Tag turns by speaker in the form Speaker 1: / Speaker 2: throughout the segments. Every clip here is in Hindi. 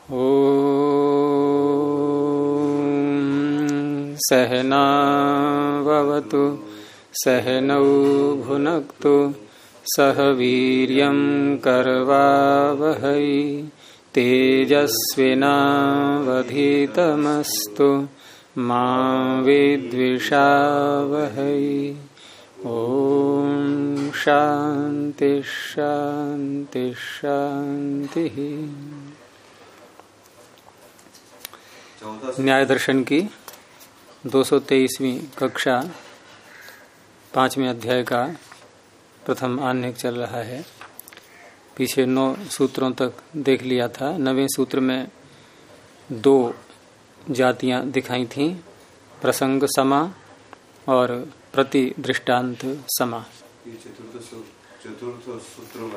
Speaker 1: ॐ सहनाववतु सहनौ भुनक्तु सह वीर्यं करवावहै तेजस्विनावधीतमस्तु मा विद्विषावहै। ॐ शान्ति शान्ति शान्तिः। न्याय दर्शन की 223वीं कक्षा 5वें अध्याय का प्रथम आन्हिक चल रहा है। पीछे 9 सूत्रों तक देख लिया था। 9वें सूत्र में 2 जातियां दिखाई थीं, प्रसंग समा और प्रति दृष्टांत समा।
Speaker 2: चतुर्थ सूत्र में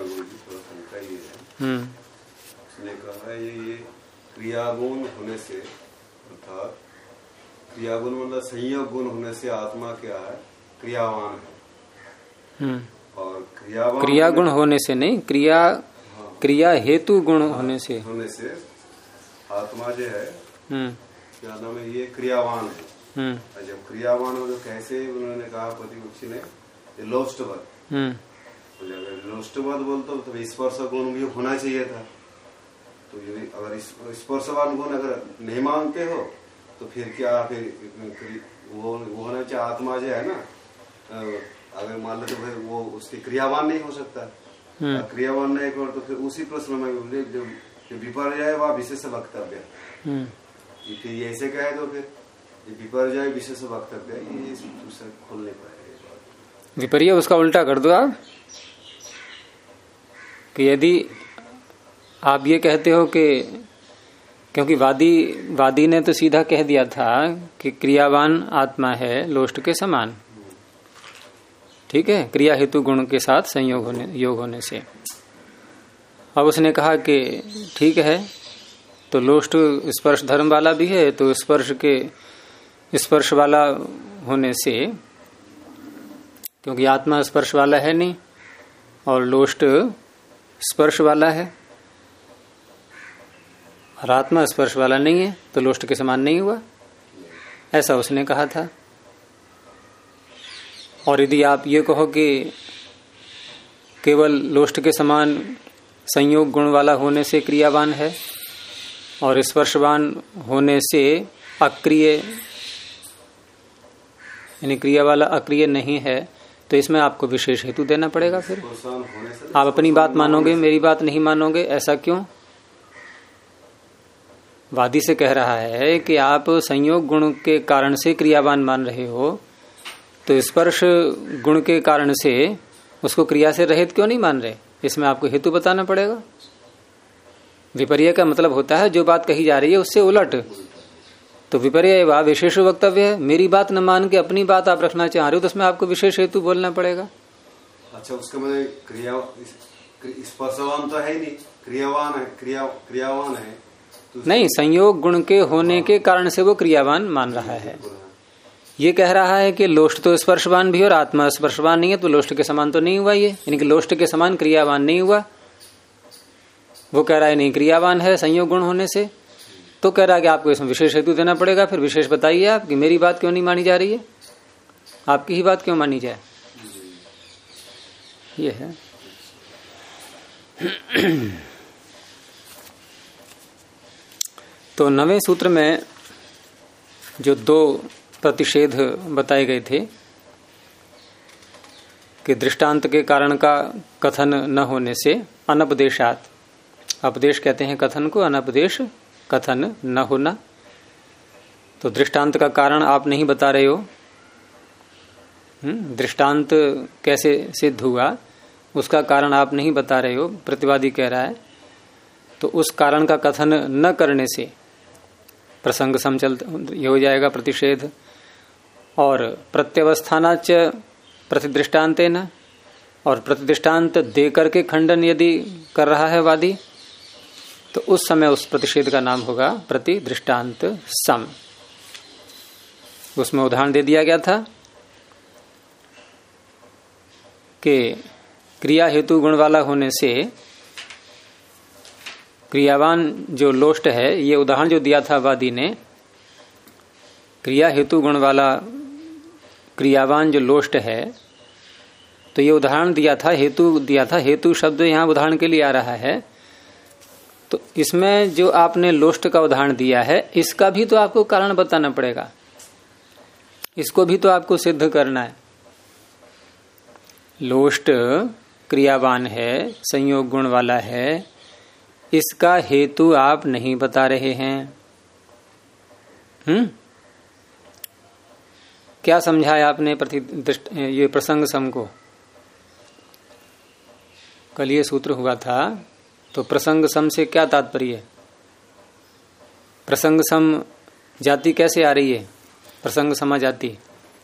Speaker 2: उसने कहा है ये क्रियागुण होने से, अर्थात क्रियागुण मतलब संयोग गुण होने से आत्मा क्या है, क्रियावान है। और
Speaker 1: क्रिया गुण होने से नहीं, क्रिया हेतु गुण होने से
Speaker 2: आत्मा जो है क्या नाम है, ये क्रियावान है। जब क्रियावान हो तो कैसे उन्होंने कहा प्रतिपक्षी ने, लोष्टवद। लोष्टवद बोलते तो स्पर्श गुण भी होना चाहिए था। तो अगर स्पर्शवान गुण अगर नहीं मानते हो तो फिर क्या, फिर वो होना चाहिए आत्मा जो है ना, अगर मान लो तो फिर वो उसकी क्रियावान नहीं हो सकता। क्रियावान नहीं हो तो फिर उसी प्रश्न में जो विपर्याय वह विशेष वक्तव्य, फिर ऐसे कहे तो फिर विपर्याय विशेष वक्तव्य ये खोल नहीं पाएगा।
Speaker 1: विपर्य उसका उल्टा कर दो आप, कि यदि आप ये कहते हो कि क्योंकि वादी ने तो सीधा कह दिया था कि क्रियावान आत्मा है लोष्ट के समान, ठीक है, क्रिया हेतु गुण के साथ संयोग योग होने से। अब उसने कहा कि ठीक है, तो लोष्ट स्पर्श धर्म वाला भी है, तो स्पर्श वाला होने से, क्योंकि आत्मा स्पर्श वाला है नहीं और लोष्ट स्पर्श वाला है, और आत्मा स्पर्श वाला नहीं है, तो लोष्ट के समान नहीं हुआ, ऐसा उसने कहा था। और यदि आप ये कहो कि केवल लोष्ट के समान संयोग गुण वाला होने से क्रियावान है और स्पर्शवान होने से अक्रिय, यानी क्रिया वाला अक्रिय नहीं है, तो इसमें आपको विशेष हेतु देना पड़ेगा। फिर आप अपनी बात मानोगे, मेरी बात नहीं मानोगे, ऐसा क्यों? वादी से कह रहा है कि आप संयोग गुण के कारण से क्रियावान मान रहे हो, तो स्पर्श गुण के कारण से उसको क्रिया से रहित क्यों नहीं मान रहे? इसमें आपको हेतु बताना पड़ेगा। विपर्य का मतलब होता है जो बात कही जा रही है उससे उलट। तो विपर्य व विशेष वक्तव्य है। मेरी बात न मान के अपनी बात आप रखना चाह रहे हो, तो उसमें आपको विशेष हेतु बोलना पड़ेगा।
Speaker 2: अच्छा, उसका मतलब स्पर्शवान तो है नहीं, क्रियावान है, क्रियावान है तो
Speaker 1: नहीं, संयोग गुण के होने के कारण से वो क्रियावान मान रहा है। ये कह रहा है कि लोष्ट तो स्पर्शवान भी और आत्मा स्पर्शवान नहीं है, तो लोष्ट के समान तो नहीं हुआ ये, यानी कि लोष्ट के समान क्रियावान नहीं हुआ। वो कह रहा है नहीं, क्रियावान है संयोग गुण होने से, तो कह रहा है कि आपको इसमें विशेष हेतु देना पड़ेगा। फिर विशेष बताइए आप कि मेरी बात क्यों नहीं मानी जा रही है, आपकी ही बात क्यों मानी जाए, ये है। तो 9वें सूत्र में जो 2 प्रतिषेध बताए गए थे कि दृष्टांत के कारण का कथन न होने से अनपदेशात, अपदेश कहते हैं कथन को, अनपदेश कथन न होना। तो दृष्टांत का कारण आप नहीं बता रहे हो, दृष्टांत कैसे सिद्ध हुआ उसका कारण आप नहीं बता रहे हो, प्रतिवादी कह रहा है। तो उस कारण का कथन न करने से प्रसंग समचल ये हो जाएगा प्रतिषेध। और प्रत्यवस्थानाच प्रतिदृष्टांतेन, और प्रतिदृष्टांत दे करके खंडन यदि कर रहा है वादी, तो उस समय उस प्रतिषेध का नाम होगा प्रतिदृष्टांत सम। उसमें उदाहरण दे दिया गया था कि क्रिया हेतु गुण वाला होने से क्रियावान जो लोष्ट है, ये उदाहरण जो दिया था वादी ने, क्रिया हेतु गुण वाला क्रियावान जो लोष्ट है, तो ये उदाहरण दिया था, हेतु दिया था। हेतु शब्द यहाँ उदाहरण के लिए आ रहा है। तो इसमें जो आपने लोष्ट का उदाहरण दिया है, इसका भी तो आपको कारण बताना पड़ेगा, इसको भी तो आपको सिद्ध करना है। लोष्ट क्रियावान है, संयोग गुण वाला है, इसका हेतु आप नहीं बता रहे हैं। क्या समझाया आपने ये प्रसंग सम को? कल ये सूत्र हुआ था, तो प्रसंग सम से क्या तात्पर्य? प्रसंग सम जाति कैसे आ रही है? प्रसंग समा जाति।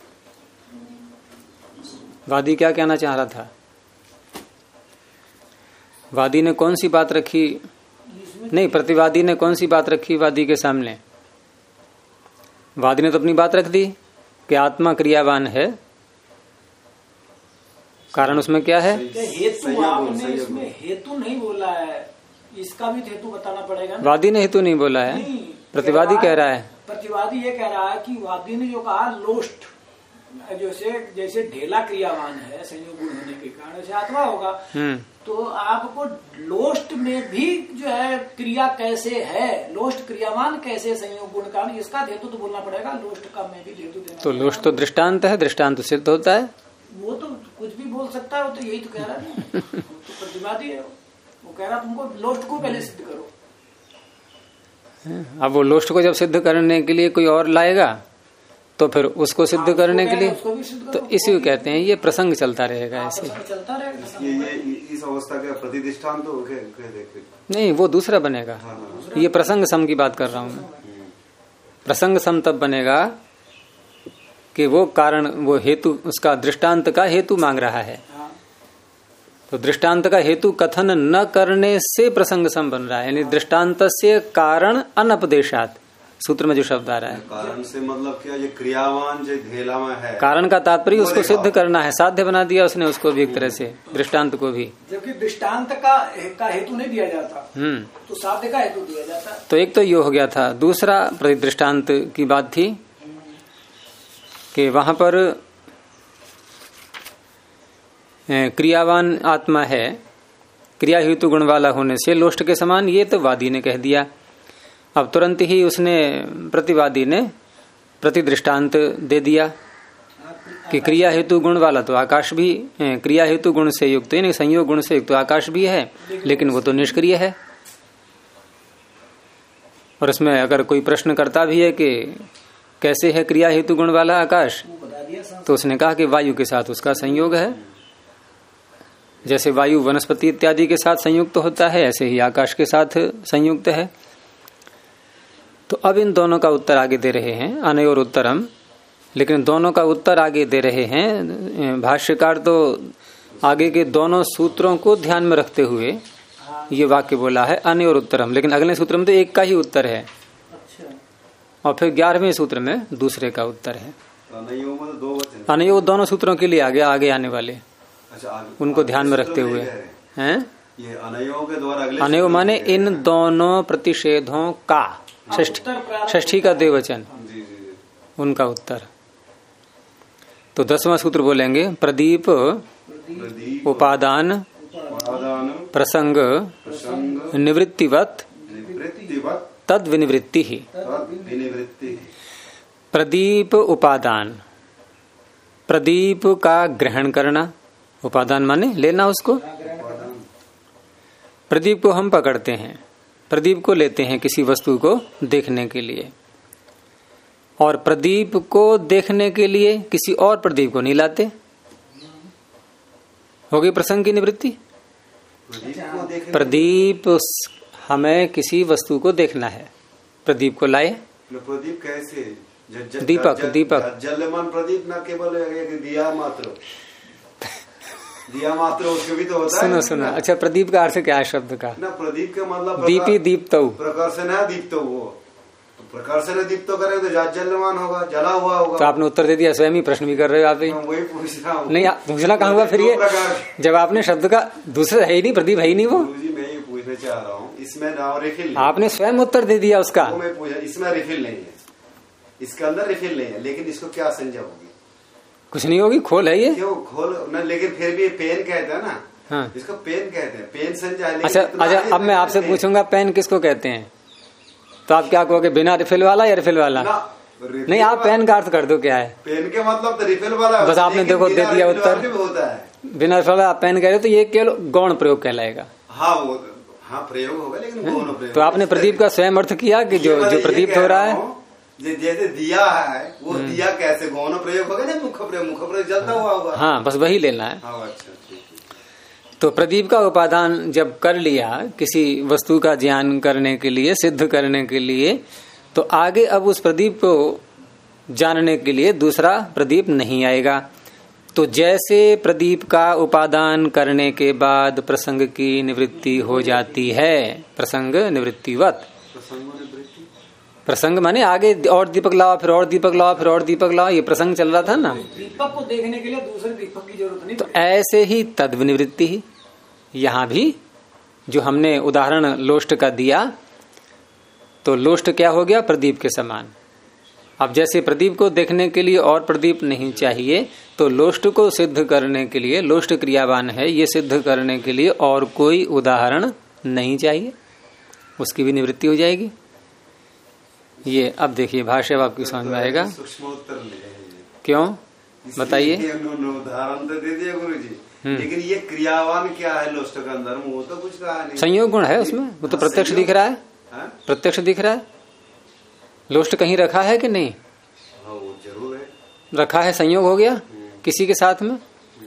Speaker 1: वादी क्या कहना चाह रहा था? वादी ने कौन सी बात रखी? नहीं, प्रतिवादी ने कौन सी बात रखी वादी के सामने? वादी ने तो अपनी बात रख दी कि आत्मा क्रियावान है। कारण उसमें क्या है?
Speaker 3: हेतु आपने इसमें हेतु नहीं बोला है, इसका भी हेतु बताना पड़ेगा ना?
Speaker 1: वादी ने हेतु नहीं बोला है, प्रतिवादी कह रहा है।
Speaker 3: प्रतिवादी ये कह रहा है कि वादी ने जो कहा लोष्ट, जैसे ढेला क्रियावान है संयोग गुण होने के कारण, जैसे आत्मा होगा, तो आपको लोष्ट में भी जो है क्रिया कैसे है, लोष्ट क्रियावान कैसे संयोग गुण कारण, इसका हेतु तो बोलना पड़ेगा। लोष्ट का में भी हेतु देना।
Speaker 1: तो लोष्ट तो दृष्टांत है, दृष्टांत तो सिद्ध होता है।
Speaker 3: वो तो कुछ भी बोल सकता है, वो तो यही तो कह रहा है। तो प्रतिवादी है, वो कह रहा तुमको लोष्ट को पहले सिद्ध करो।
Speaker 1: अब वो लोष्ट को जब सिद्ध करने के लिए कोई और लाएगा, तो फिर उसको सिद्ध करने के लिए, तो इसी को कहते हैं ये प्रसंग चलता रहेगा। ऐसे
Speaker 3: चलता रहेगा।
Speaker 2: ये इस अवस्था के प्रतिष्ठान तो
Speaker 1: नहीं, वो दूसरा बनेगा। ये प्रसंग सम की बात कर रहा हूं मैं। प्रसंग सम तब बनेगा कि वो कारण, वो हेतु, उसका दृष्टांत का हेतु मांग रहा है। तो दृष्टांत का हेतु कथन न करने से प्रसंग सम बन रहा है, यानी दृष्टांत से कारण अनपदेशात, सूत्र में जो शब्द आ रहा है।
Speaker 2: कारण से मतलब क्या? ये क्रियावान जो ढेलावा है,
Speaker 1: कारण का तात्पर्य उसको सिद्ध करना है, साध्य बना दिया उसने उसको भी एक तरह से, दृष्टांत को भी।
Speaker 3: जबकि दृष्टांत का हेतु नहीं दिया जाता, तो साध्य का हेतु दिया जाता।
Speaker 1: तो एक तो ये हो गया था। दूसरा दृष्टांत की बात थी कि वहां पर क्रियावान आत्मा है, क्रिया हेतु गुण वाला होने से लोष्ट के समान, ये तो वादी ने कह दिया। अब तुरंत ही उसने, प्रतिवादी ने प्रतिदृष्टांत दे दिया कि क्रिया हेतु गुण वाला तो आकाश भी, क्रिया हेतु गुण से युक्त, यानी संयोग गुण से युक्त तो आकाश भी है, लेकिन वो तो निष्क्रिय है। और उसमें अगर कोई प्रश्न करता भी है कि कैसे है क्रिया हेतु गुण वाला आकाश, तो उसने कहा कि वायु के साथ उसका संयोग है। जैसे वायु वनस्पति इत्यादि के साथ संयुक्त होता है, ऐसे ही आकाश के साथ संयुक्त है। तो अब इन दोनों का उत्तर आगे दे रहे हैं, अनयोर उत्तरम। लेकिन दोनों का उत्तर आगे दे रहे हैं भाष्यकार, तो आगे के दोनों सूत्रों को ध्यान में रखते हुए ये वाक्य बोला है अनयोर उत्तरम। लेकिन अगले सूत्र में तो एक का ही उत्तर है। और फिर 11वें सूत्र में दूसरे का उत्तर है। अनयो दोनों सूत्रों के लिए आगे आने वाले, उनको ध्यान में रखते हुए हैं।
Speaker 2: ये अनयो के द्वारा अगले,
Speaker 1: अनयो माने इन दोनों प्रतिषेधों का, षष्ठी का द्विवचन, उनका उत्तर। तो 10वां सूत्र बोलेंगे, प्रदीप उपादान प्रसंग निवृत्तिवत तद विनिवृत्ति ही। प्रदीप उपादान, प्रदीप का ग्रहण करना, उपादान माने लेना उसको। प्रदीप को हम पकड़ते हैं, प्रदीप को लेते हैं किसी वस्तु को देखने के लिए, और प्रदीप को देखने के लिए किसी और प्रदीप को नहीं लाते। हो गई प्रसंग की निवृत्ति। प्रदीप, हमें किसी वस्तु को देखना है, प्रदीप को लाए।
Speaker 2: प्रदीप कैसे?
Speaker 1: दीपक, दीपक
Speaker 2: जलमान प्रदीप ना केवल दिया मात्र, दिया मात्र उसके भी तो होता
Speaker 1: सुनो,
Speaker 2: है।
Speaker 1: सुनो। अच्छा, प्रदीप का अर्थ क्या है शब्द का?
Speaker 2: ना प्रदीप का मतलब
Speaker 1: दीपी दीप्तौ,
Speaker 2: प्रकर्षण है दीप्त, वो तो प्रकर्षण दीप्त करें तो जलमान होगा, जला हुआ होगा।
Speaker 1: तो आपने उत्तर दे दिया, स्वयं ही प्रश्न भी कर रहे हो आप ही।
Speaker 2: वही पूछ रहा हूँ।
Speaker 1: नहीं, पूछना कहाँ हुआ फिर ये, जब आपने शब्द का दूसरा है ही नहीं, प्रदीप है ही नहीं वो।
Speaker 2: मैं ये पूछना चाह रहा हूँ, इसमें रिफिल
Speaker 1: आपने स्वयं उत्तर दे दिया उसका।
Speaker 2: तो मैं पूछा, इसमें रिफिल नहीं है, इसके अंदर रिफिल नहीं है, लेकिन इसको क्या संज्ञा होगी?
Speaker 1: कुछ नहीं होगी, खोल है ये।
Speaker 2: क्यों खोल न, लेकिन फिर भी पेन कहते हैं ना।
Speaker 1: हाँ।
Speaker 2: इसको पेन कहते हैं, पेन संज्ञा है।
Speaker 1: अच्छा, अब मैं आपसे पूछूंगा पेन किसको कहते हैं, तो आप क्या कहोगे, बिना रिफिल वाला या रिफिल वाला? नहीं, आप पेन का अर्थ कर दो क्या है।
Speaker 2: पेन के मतलब तो रिफिल वाला,
Speaker 1: बस आपने देखो दे दिया उत्तर।
Speaker 2: होता है
Speaker 1: बिना रिफिल वाला आप पेन कह रहे हो, तो ये केवल गौण प्रयोग कहलाएगा।
Speaker 2: हाँ वो हाँ प्रयोग होगा, लेकिन गौण प्रयोग।
Speaker 1: तो आपने प्रदीप का स्वयं अर्थ किया कि जो प्रदीप्त हो रहा है,
Speaker 2: जैसे दिया है वो दिया कैसे गौण प्रयोग होगा ना, मुख प्रयोग जलता हुआ होगा।
Speaker 1: हाँ, बस वही लेना है।
Speaker 2: हाँ, अच्छा ठीक है।
Speaker 1: तो प्रदीप का उपादान जब कर लिया किसी वस्तु का ज्ञान करने के लिए, सिद्ध करने के लिए, तो आगे अब उस प्रदीप को जानने के लिए दूसरा प्रदीप नहीं आएगा। तो जैसे प्रदीप का उपादान करने के बाद प्रसंग की निवृत्ति हो जाती है, प्रसंग निवृत्तिवत। प्रसंग माने आगे और दीपक लाओ, फिर और दीपक लाओ, फिर और दीपक लाओ, ये प्रसंग चल रहा था ना।
Speaker 3: दीपक को देखने के लिए दूसरे दीपक की जरूरत नहीं।
Speaker 1: तो ऐसे ही तद्विनिवृत्ति ही यहाँ भी, जो हमने उदाहरण लोष्ट का दिया, तो लोष्ट क्या हो गया, प्रदीप के समान। अब जैसे प्रदीप को देखने के लिए और प्रदीप नहीं चाहिए, तो लोष्ट को सिद्ध करने के लिए, लोष्ट क्रियावान है ये सिद्ध करने के लिए और कोई उदाहरण नहीं चाहिए, उसकी भी निवृत्ति हो जाएगी। ये अब देखिए भाष्य आपकी समझ में आएगा।
Speaker 2: सूक्ष्मोत्तर
Speaker 1: क्यों बताइए।
Speaker 2: उदाहरण तो दे दिया गुरु जी, लेकिन ये क्रियावान क्या है लोष्ट के अंदर, वो तो कुछ कहा नहीं।
Speaker 1: संयोग गुण है उसमें, वो तो प्रत्यक्ष दिख रहा है, प्रत्यक्ष दिख रहा है। लोष्ट कहीं रखा है कि नहीं?
Speaker 2: हाँ, वो जरूर है,
Speaker 1: रखा है, संयोग हो गया किसी के साथ में।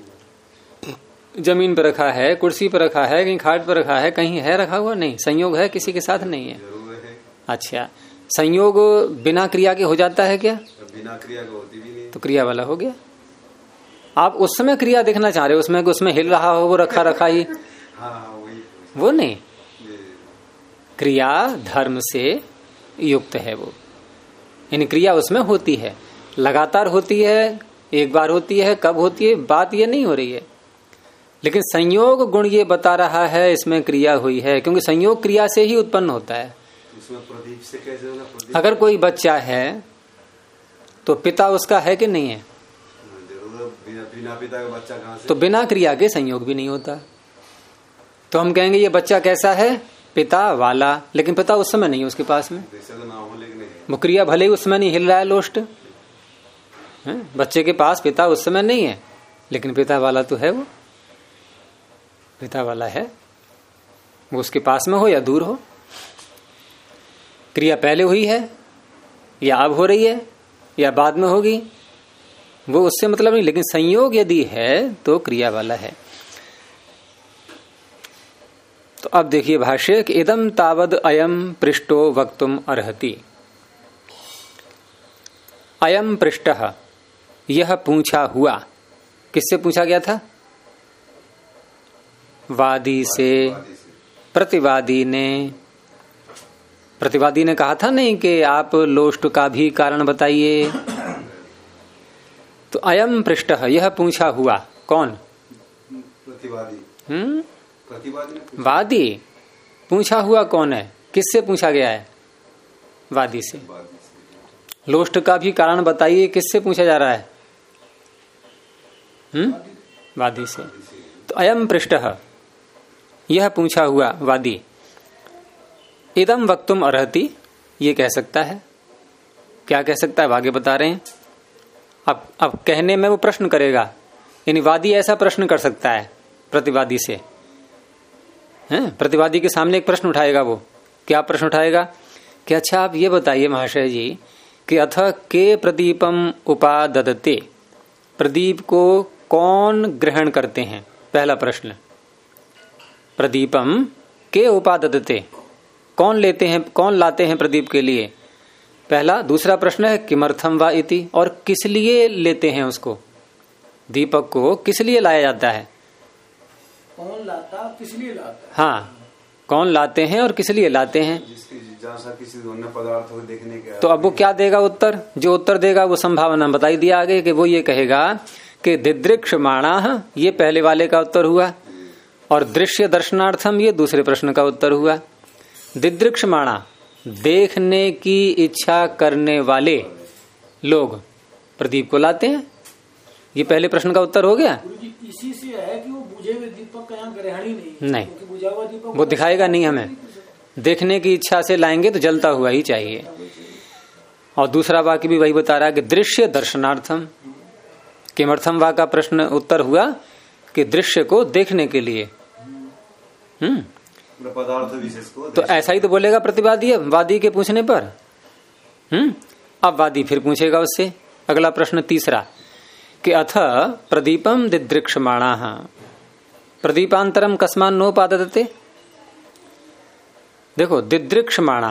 Speaker 1: जमीन पर रखा है, कुर्सी पर रखा है, कहीं खाट पर रखा है, कहीं है रखा हुआ, नहीं, संयोग है, किसी के साथ नहीं है। अच्छा, संयोग बिना क्रिया के हो जाता है क्या?
Speaker 2: बिना क्रिया के होती भी नहीं,
Speaker 1: तो क्रिया वाला हो गया। आप उस समय क्रिया देखना चाह रहे हो, उसमें हिल रहा हो, वो रखा ही।
Speaker 2: हाँ,
Speaker 1: वो नहीं, क्रिया धर्म से युक्त है वो, यानी क्रिया उसमें होती है, लगातार होती है, एक बार होती है, कब होती है बात ये नहीं हो रही है, लेकिन संयोग गुण ये बता रहा है इसमें क्रिया हुई है, क्योंकि संयोग क्रिया से ही उत्पन्न होता है।
Speaker 2: उसमें प्रदीप से कैसे होगा? प्रदीप
Speaker 1: अगर कोई बच्चा है तो पिता उसका है कि नहीं है?
Speaker 2: जरूर, बिना पिता का बच्चा कहाँ से?
Speaker 1: तो बिना क्रिया के संयोग भी नहीं होता। तो हम कहेंगे ये बच्चा कैसा है, पिता वाला, लेकिन पिता उस समय नहीं है उसके पास में, वो क्रिया भले ही उस समय नहीं हिल रहा है, लोष्ट है? बच्चे के पास पिता उस समय नहीं है, लेकिन पिता वाला तो है, वो पिता वाला है, वो उसके पास में हो या दूर हो, क्रिया पहले हुई है या अब हो रही है या बाद में होगी, वो उससे मतलब नहीं, लेकिन संयोग यदि है तो क्रिया वाला है। तो अब देखिए भाष्य कि इदम तावद अयम पृष्ठो वक्तुम अर्हति। अयम पृष्ठः, यह पूछा हुआ, किससे पूछा गया था? वादी से। प्रतिवादी ने कहा था नहीं कि आप लोष्ट का भी कारण बताइए। तो अयम पृष्ठः, यह पूछा हुआ, कौन?
Speaker 2: प्रतिवादी। प्रतिवादी
Speaker 1: वादी। पूछा हुआ कौन है, किससे पूछा गया है? वादी से। लोष्ट का भी कारण बताइए, किससे पूछा जा रहा है? वादी से। तो अयम पृष्ठः, यह पूछा हुआ वादी, इदम वक्तुम अर्हति, ये कह सकता है। क्या कह सकता है, आगे बता रहे हैं। अब कहने में वो प्रश्न करेगा, यानी वादी ऐसा प्रश्न कर सकता है प्रतिवादी से, हैं? प्रतिवादी के सामने एक प्रश्न उठाएगा। वो क्या प्रश्न उठाएगा कि अच्छा आप ये बताइए महाशय जी कि अथ के प्रदीपम उपाददते, प्रदीप को कौन ग्रहण करते हैं? पहला प्रश्न, प्रदीपम के उपाददते, कौन लेते हैं, कौन लाते हैं प्रदीप के लिए? पहला। दूसरा प्रश्न है किमर्थम वा इति, और किस लिए लेते हैं उसको, दीपक को किस लिए लाया जाता है?
Speaker 3: कौन लाता, किस लिए लाता है?
Speaker 1: हाँ, कौन लाते हैं और किस लिए लाते हैं?
Speaker 2: जिसकी जिज्ञासा किसी अन्य पदार्थ को देखने के।
Speaker 1: तो अब वो क्या देगा उत्तर? जो उत्तर देगा वो संभावना बताई दिया आगे कि वो ये कहेगा कि दिदृक्षमाणा, ये पहले वाले का उत्तर हुआ, और दृश्य दर्शनार्थम, ये दूसरे प्रश्न का उत्तर हुआ। दिदृक्षमाणा, देखने की इच्छा करने वाले लोग प्रदीप को लाते हैं। ये पहले प्रश्न का उत्तर हो गया।
Speaker 3: इसी से है कि वो बुझे हुए दीपक का यहाँ ग्रहण ही नहीं, बुझा हुआ दीपक
Speaker 1: वो दिखाएगा नहीं हमें। देखने की इच्छा से लाएंगे तो जलता हुआ ही चाहिए। और दूसरा वाक्य भी वही बता रहा है कि दृश्य दर्शनार्थम। किमर्थम वा का प्रश्न उत्तर हुआ कि दृश्य को देखने के लिए।
Speaker 2: पदार्थ विशेष को
Speaker 1: तो ऐसा ही तो बोलेगा प्रतिवादी वादी के पूछने पर। अब वादी फिर पूछेगा उससे अगला प्रश्न तीसरा कि अथ प्रदीपम दिदृक्षमाणा प्रदीपांतरम कस्मान नोपादते। देखो दिदृक्षमाणा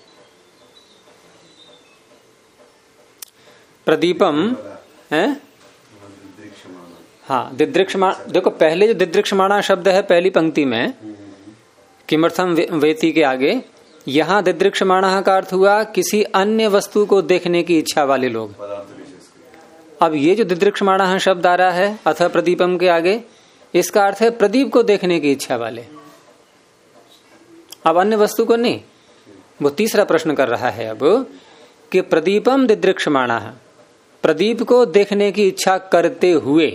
Speaker 1: प्रदीपम है। हाँ दिदृक्षमाणा, देखो पहले जो दिदृक्षमाणा शब्द है पहली पंक्ति में किमर्थम वेति के आगे, यहाँ दिदृक्षमाणा का अर्थ हुआ किसी अन्य वस्तु को देखने की इच्छा वाले लोग। अब ये जो दिदृक्षमाणा शब्द आ रहा है अथ प्रदीपम के आगे, इसका अर्थ है प्रदीप को देखने की इच्छा वाले, अब अन्य वस्तु को नहीं। वो तीसरा प्रश्न कर रहा है अब कि प्रदीपम दिदृक्षमाणा, प्रदीप को देखने की इच्छा करते हुए,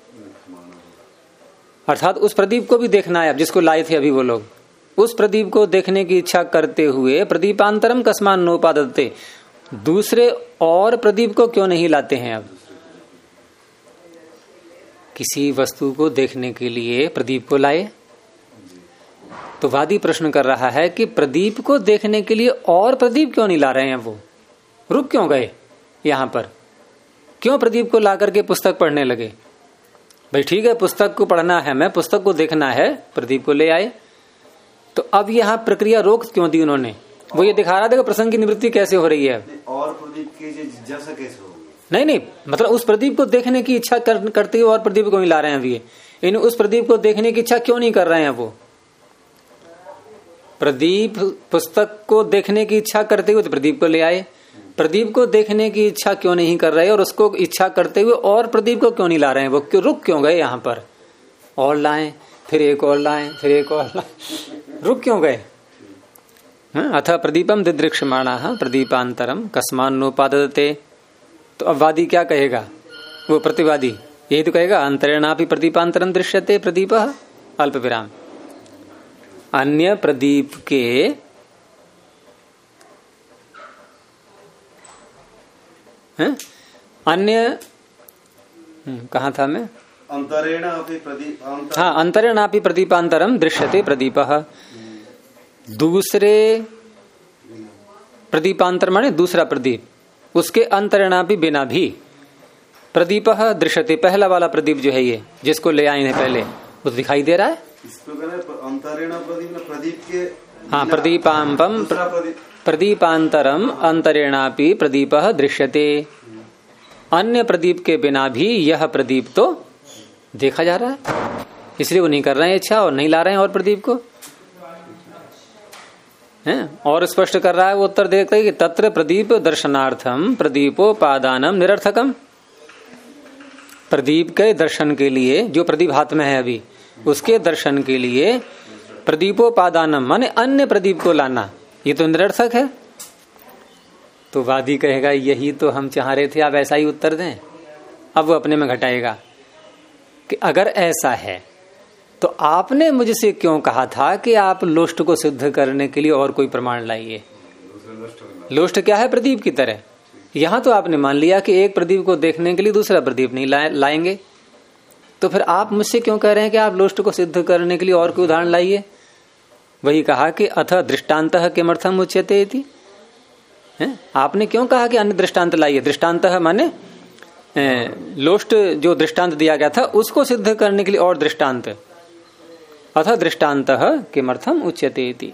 Speaker 1: अर्थात उस प्रदीप को भी देखना है अब जिसको लाए थे अभी वो लोग, उस प्रदीप को देखने की इच्छा करते हुए प्रदीपांतरम कस्मान नोपादते, दूसरे और प्रदीप को क्यों नहीं लाते हैं। अब किसी वस्तु को देखने के लिए प्रदीप को लाए, तो वादी प्रश्न कर रहा है कि प्रदीप को देखने के लिए और प्रदीप क्यों नहीं ला रहे हैं। वो रुक क्यों गए यहां पर, क्यों प्रदीप को ला करके पुस्तक पढ़ने लगे। भाई ठीक है पुस्तक को पढ़ना है, मैं पुस्तक को देखना है, प्रदीप को ले आए। तो अब यहाँ प्रक्रिया रोक क्यों दी उन्होंने, वो ये दिखा रहा था कि प्रसंग की निवृत्ति कैसे हो रही है।
Speaker 2: और प्रदीप की जिज्ञासा कैसे होगी।
Speaker 1: नहीं मतलब उस प्रदीप को देखने की इच्छा करते हुए और प्रदीप को नहीं ला रहे हैं अभी, इन उस प्रदीप को देखने की इच्छा क्यों नहीं कर रहे हैं। वो प्रदीप पुस्तक को देखने की इच्छा करते हुए तो प्रदीप को ले आए, प्रदीप को देखने की इच्छा क्यों नहीं कर रहे और उसको इच्छा करते हुए और प्रदीप को क्यों नहीं ला रहे हैं। वो क्यों रुक क्यों गए यहाँ पर, और लाएं फिर एक और लाएं फिर एक और लाएं, रुक क्यों गए। अथ प्रदीपम दिदृक्षमाणा प्रदीपांतरम कस्मान नोपादते। तो अब वादी क्या कहेगा, वो प्रतिवादी यही तो कहेगा अंतरेणापि प्रदीपांतरम दृश्यते प्रदीप अल्प विराम, अन्य प्रदीप के अन्य कहा था मैं,
Speaker 2: अंतरेणापि प्रदीप,
Speaker 1: हाँ अंतरेणापि प्रदीपांतरम दृश्यते प्रदीप, दूसरे प्रदीपांतर माने दूसरा प्रदीप, उसके अंतरेणापि बिना भी प्रदीप दृश्यते, पहला वाला प्रदीप जो है ये जिसको ले आए हैं पहले वो दिखाई दे रहा है।
Speaker 2: प्रदीप के
Speaker 1: हाँ प्रदीपांपम प्रदीपांतरम अंतरेणापि प्रदीप दृश्यते, अन्य प्रदीप के बिना भी यह प्रदीप तो देखा जा रहा है, इसलिए वो नहीं कर रहे हैं इच्छा और नहीं ला रहे हैं और प्रदीप को हैं। और स्पष्ट कर रहा है वो उत्तर देखते हैं कि तत्र प्रदीप दर्शनार्थम प्रदीपोपादानम निरर्थकम, प्रदीप के दर्शन के लिए, जो प्रदीप हाथ में है अभी उसके दर्शन के लिए प्रदीपोपादानम माने अन्य प्रदीप को लाना ये तो निरर्थक है। तो वादी कहेगा यही तो हम चाह रहे थे, आप ऐसा ही उत्तर दें। अब वो अपने में घटाएगा कि अगर ऐसा है तो आपने मुझसे क्यों कहा था कि आप लोष्ट को सिद्ध करने के लिए और कोई प्रमाण लाइए। लोष्ट क्या है, प्रदीप की तरह। यहां तो आपने मान लिया कि एक प्रदीप को देखने के लिए दूसरा प्रदीप नहीं लाएंगे, तो फिर आप मुझसे क्यों कह रहे हैं कि आप लोष्ट को सिद्ध करने के लिए और कोई उदाहरण लाइए। वही कहा कि अथ दृष्टांतः किमर्थम उच्यते इति, आपने क्यों कहा कि अन्य दृष्टांत लाइए। दृष्टांतः माने लोष्ट जो दृष्टांत दिया गया था उसको सिद्ध करने के लिए और दृष्टांत, अथ दृष्टांतः किमर्थम उच्यते इति।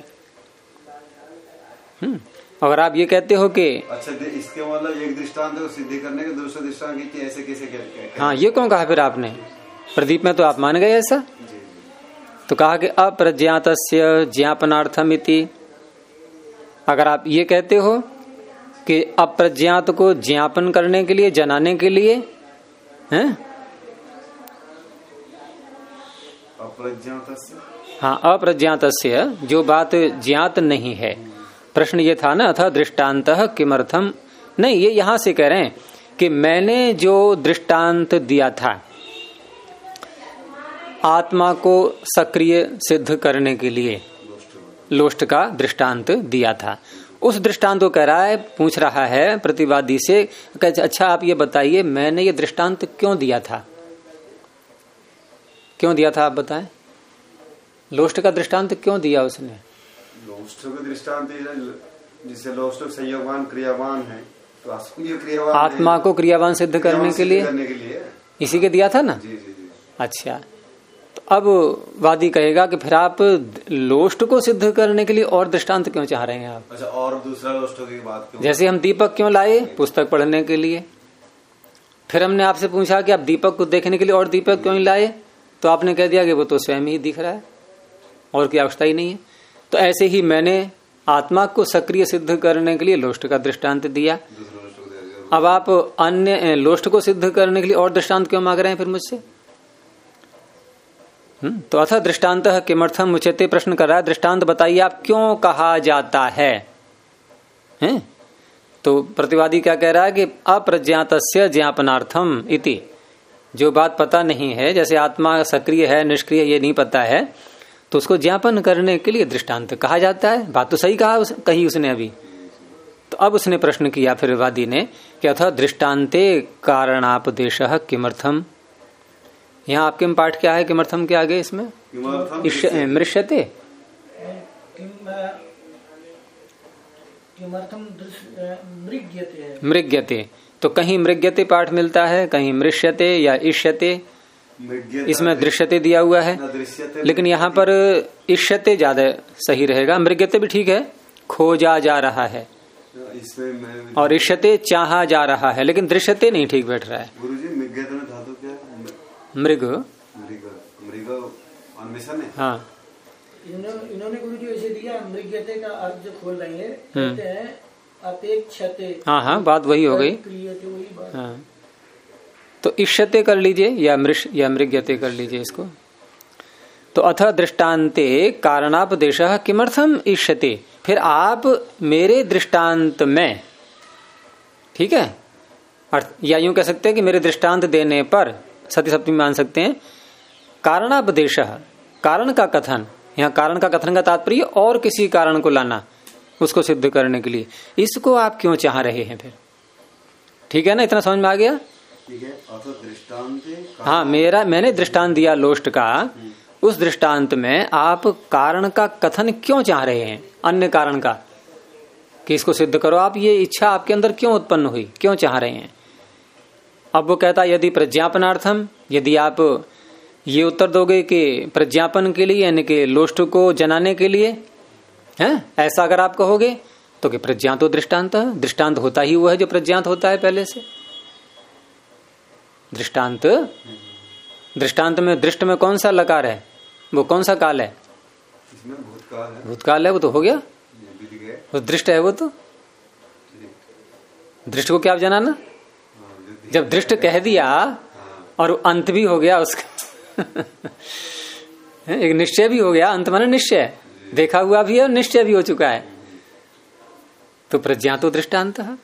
Speaker 1: अगर आप ये कहते हो कि
Speaker 2: अच्छा इसके मतलब एक दृष्टांत को सिद्ध करने के दूसरे दृष्टांत की ऐसे कैसे
Speaker 1: हाँ ये कौन कहा फिर आपने, प्रदीप में तो आप मान गए ऐसा। तो कहा कि अप्रज्ञातस्य ज्ञापनार्थम इति। अगर आप ये कहते हो कि अप्रज्ञात को ज्ञापन करने के लिए, जनाने के लिए हैं,
Speaker 2: अप्रज्ञातस्य,
Speaker 1: हाँ, अप्रज्ञातस्य, जो बात ज्ञात नहीं है। प्रश्न ये था ना, अथ दृष्टांतः किमर्थम, नहीं, ये यहां से कह रहे हैं कि मैंने जो दृष्टांत दिया था आत्मा को सक्रिय सिद्ध करने के लिए, लोष्ट का दृष्टांत दिया था, उस दृष्टांत को कह रहा है, पूछ रहा है प्रतिवादी से, अच्छा आप ये बताइए मैंने ये दृष्टांत क्यों दिया था, क्यों दिया था आप बताएं, लोष्ट का दृष्टांत क्यों दिया उसने?
Speaker 2: लोष्ट का दृष्टांत जिससे लोष्ट संयोगवान क्रियावान है, तो ये क्रियावान
Speaker 1: आत्मा को क्रियावान सिद्ध करने के लिए इसी के दिया था ना।
Speaker 2: जी, जी, जी।
Speaker 1: अच्छा, तो अब वादी कहेगा कि फिर आप लोष्ट को सिद्ध करने के लिए और दृष्टांत क्यों चाह रहे हैं आप?
Speaker 2: अच्छा, और दूसरा लोष्ट की बात क्यों?
Speaker 1: जैसे हम दीपक क्यों लाए, पुस्तक पढ़ने के लिए, फिर हमने आपसे पूछा कि आप दीपक को देखने के लिए और दीपक क्यों लाए, तो आपने कह दिया कि वो तो स्वयं ही दिख रहा है और की आवश्यकता ही नहीं है। तो ऐसे ही मैंने आत्मा को सक्रिय सिद्ध करने के लिए लोष्ट का दृष्टांत दिया। अब आप अन्य लोष्ट को सिद्ध करने के लिए और दृष्टांत क्यों मांग रहे हैं फिर मुझसे? तो अथ दृष्टांत किमर्थम मुचते, प्रश्न कर रहा है, दृष्टांत बताइए आप क्यों कहा जाता है? तो प्रतिवादी क्या कह रहा है कि अप्रज्ञातस्य ज्ञापनार्थम इति, जो बात पता नहीं है, जैसे आत्मा सक्रिय है निष्क्रिय ये नहीं पता है, तो उसको ज्ञापन करने के लिए दृष्टांत कहा जाता है। बात तो सही कही उसने अभी। तो अब उसने प्रश्न किया फिर वादी ने कि अथ दृष्टान्ते कारणापदेशः किमर्थम, यहाँ आपके में पाठ क्या है किमर्थम के आगे इसमें? मृष्यते, मृग्यते, तो कहीं मृग्यते पाठ मिलता है, कहीं मृष्यते या इष्यते, इसमें दृश्यते दिया हुआ है, लेकिन यहाँ पर इष्यते ज्यादा सही रहेगा। मृग्यते भी ठीक है, खोजा जा रहा है, और इष्यते चाहा जा रहा है, लेकिन दृश्यते नहीं ठीक बैठ रहा है।
Speaker 2: गुरुजी मृग्यते में धातु क्या है?
Speaker 1: मृग,
Speaker 2: मृग अन्वेषण है।
Speaker 1: हाँ,
Speaker 3: इन्होंने गुरुजी ऐसे दिया, मृग्यते का अर्थ जो खोल रहे हैं, कहते हैं अपेक्षते।
Speaker 1: हाँ, बात वही हो गई। हाँ, तो इष्यते कर लीजिए या मृग्यते कर लीजिए इसको। तो अथ दृष्टान्ते कारणापदेशः किमर्थम इष्यते, फिर आप मेरे दृष्टांत में, ठीक है, या यूं कह सकते हैं कि मेरे दृष्टांत देने पर, सती सप्तमी मान सकते हैं, कारणापदेशः, कारण का कथन, यहाँ कारण का कथन का तात्पर्य और किसी कारण को लाना उसको सिद्ध करने के लिए, इसको आप क्यों चाह रहे हैं फिर? ठीक है ना, इतना समझ में आ गया?
Speaker 2: ठीक है, दृष्टांत,
Speaker 1: हाँ, मैंने दृष्टांत दिया लोष्ट का, उस दृष्टांत में आप कारण का कथन क्यों चाह रहे हैं, अन्य कारण का, कि इसको सिद्ध करो आप, ये इच्छा आपके अंदर क्यों उत्पन्न हुई, क्यों चाह रहे हैं? अब वो कहता यदि प्रज्ञापनार्थम, यदि आप ये उत्तर दोगे कि प्रज्ञापन के लिए, यानी कि लोष्ट को जनाने के लिए है, ऐसा अगर आप कहोगे तो कि प्रज्ञातो दृष्टांत, दृष्टांत होता ही वो है जो प्रज्ञात होता है पहले से। दृष्टांत में दृष्ट में कौन सा लकार है, वो कौन सा काल है?
Speaker 2: इसमें भूतकाल है।
Speaker 1: भूतकाल है, वो तो हो गया, वो दृष्ट है, वो तो दृष्ट को क्या जनाना, जब दृष्ट कह दिया और अंत भी हो गया उसका एक निश्चय भी हो गया, अंत माने निश्चय, देखा हुआ भी है और निश्चय भी हो चुका है, तो प्रज्ञातो दृष्टांत है।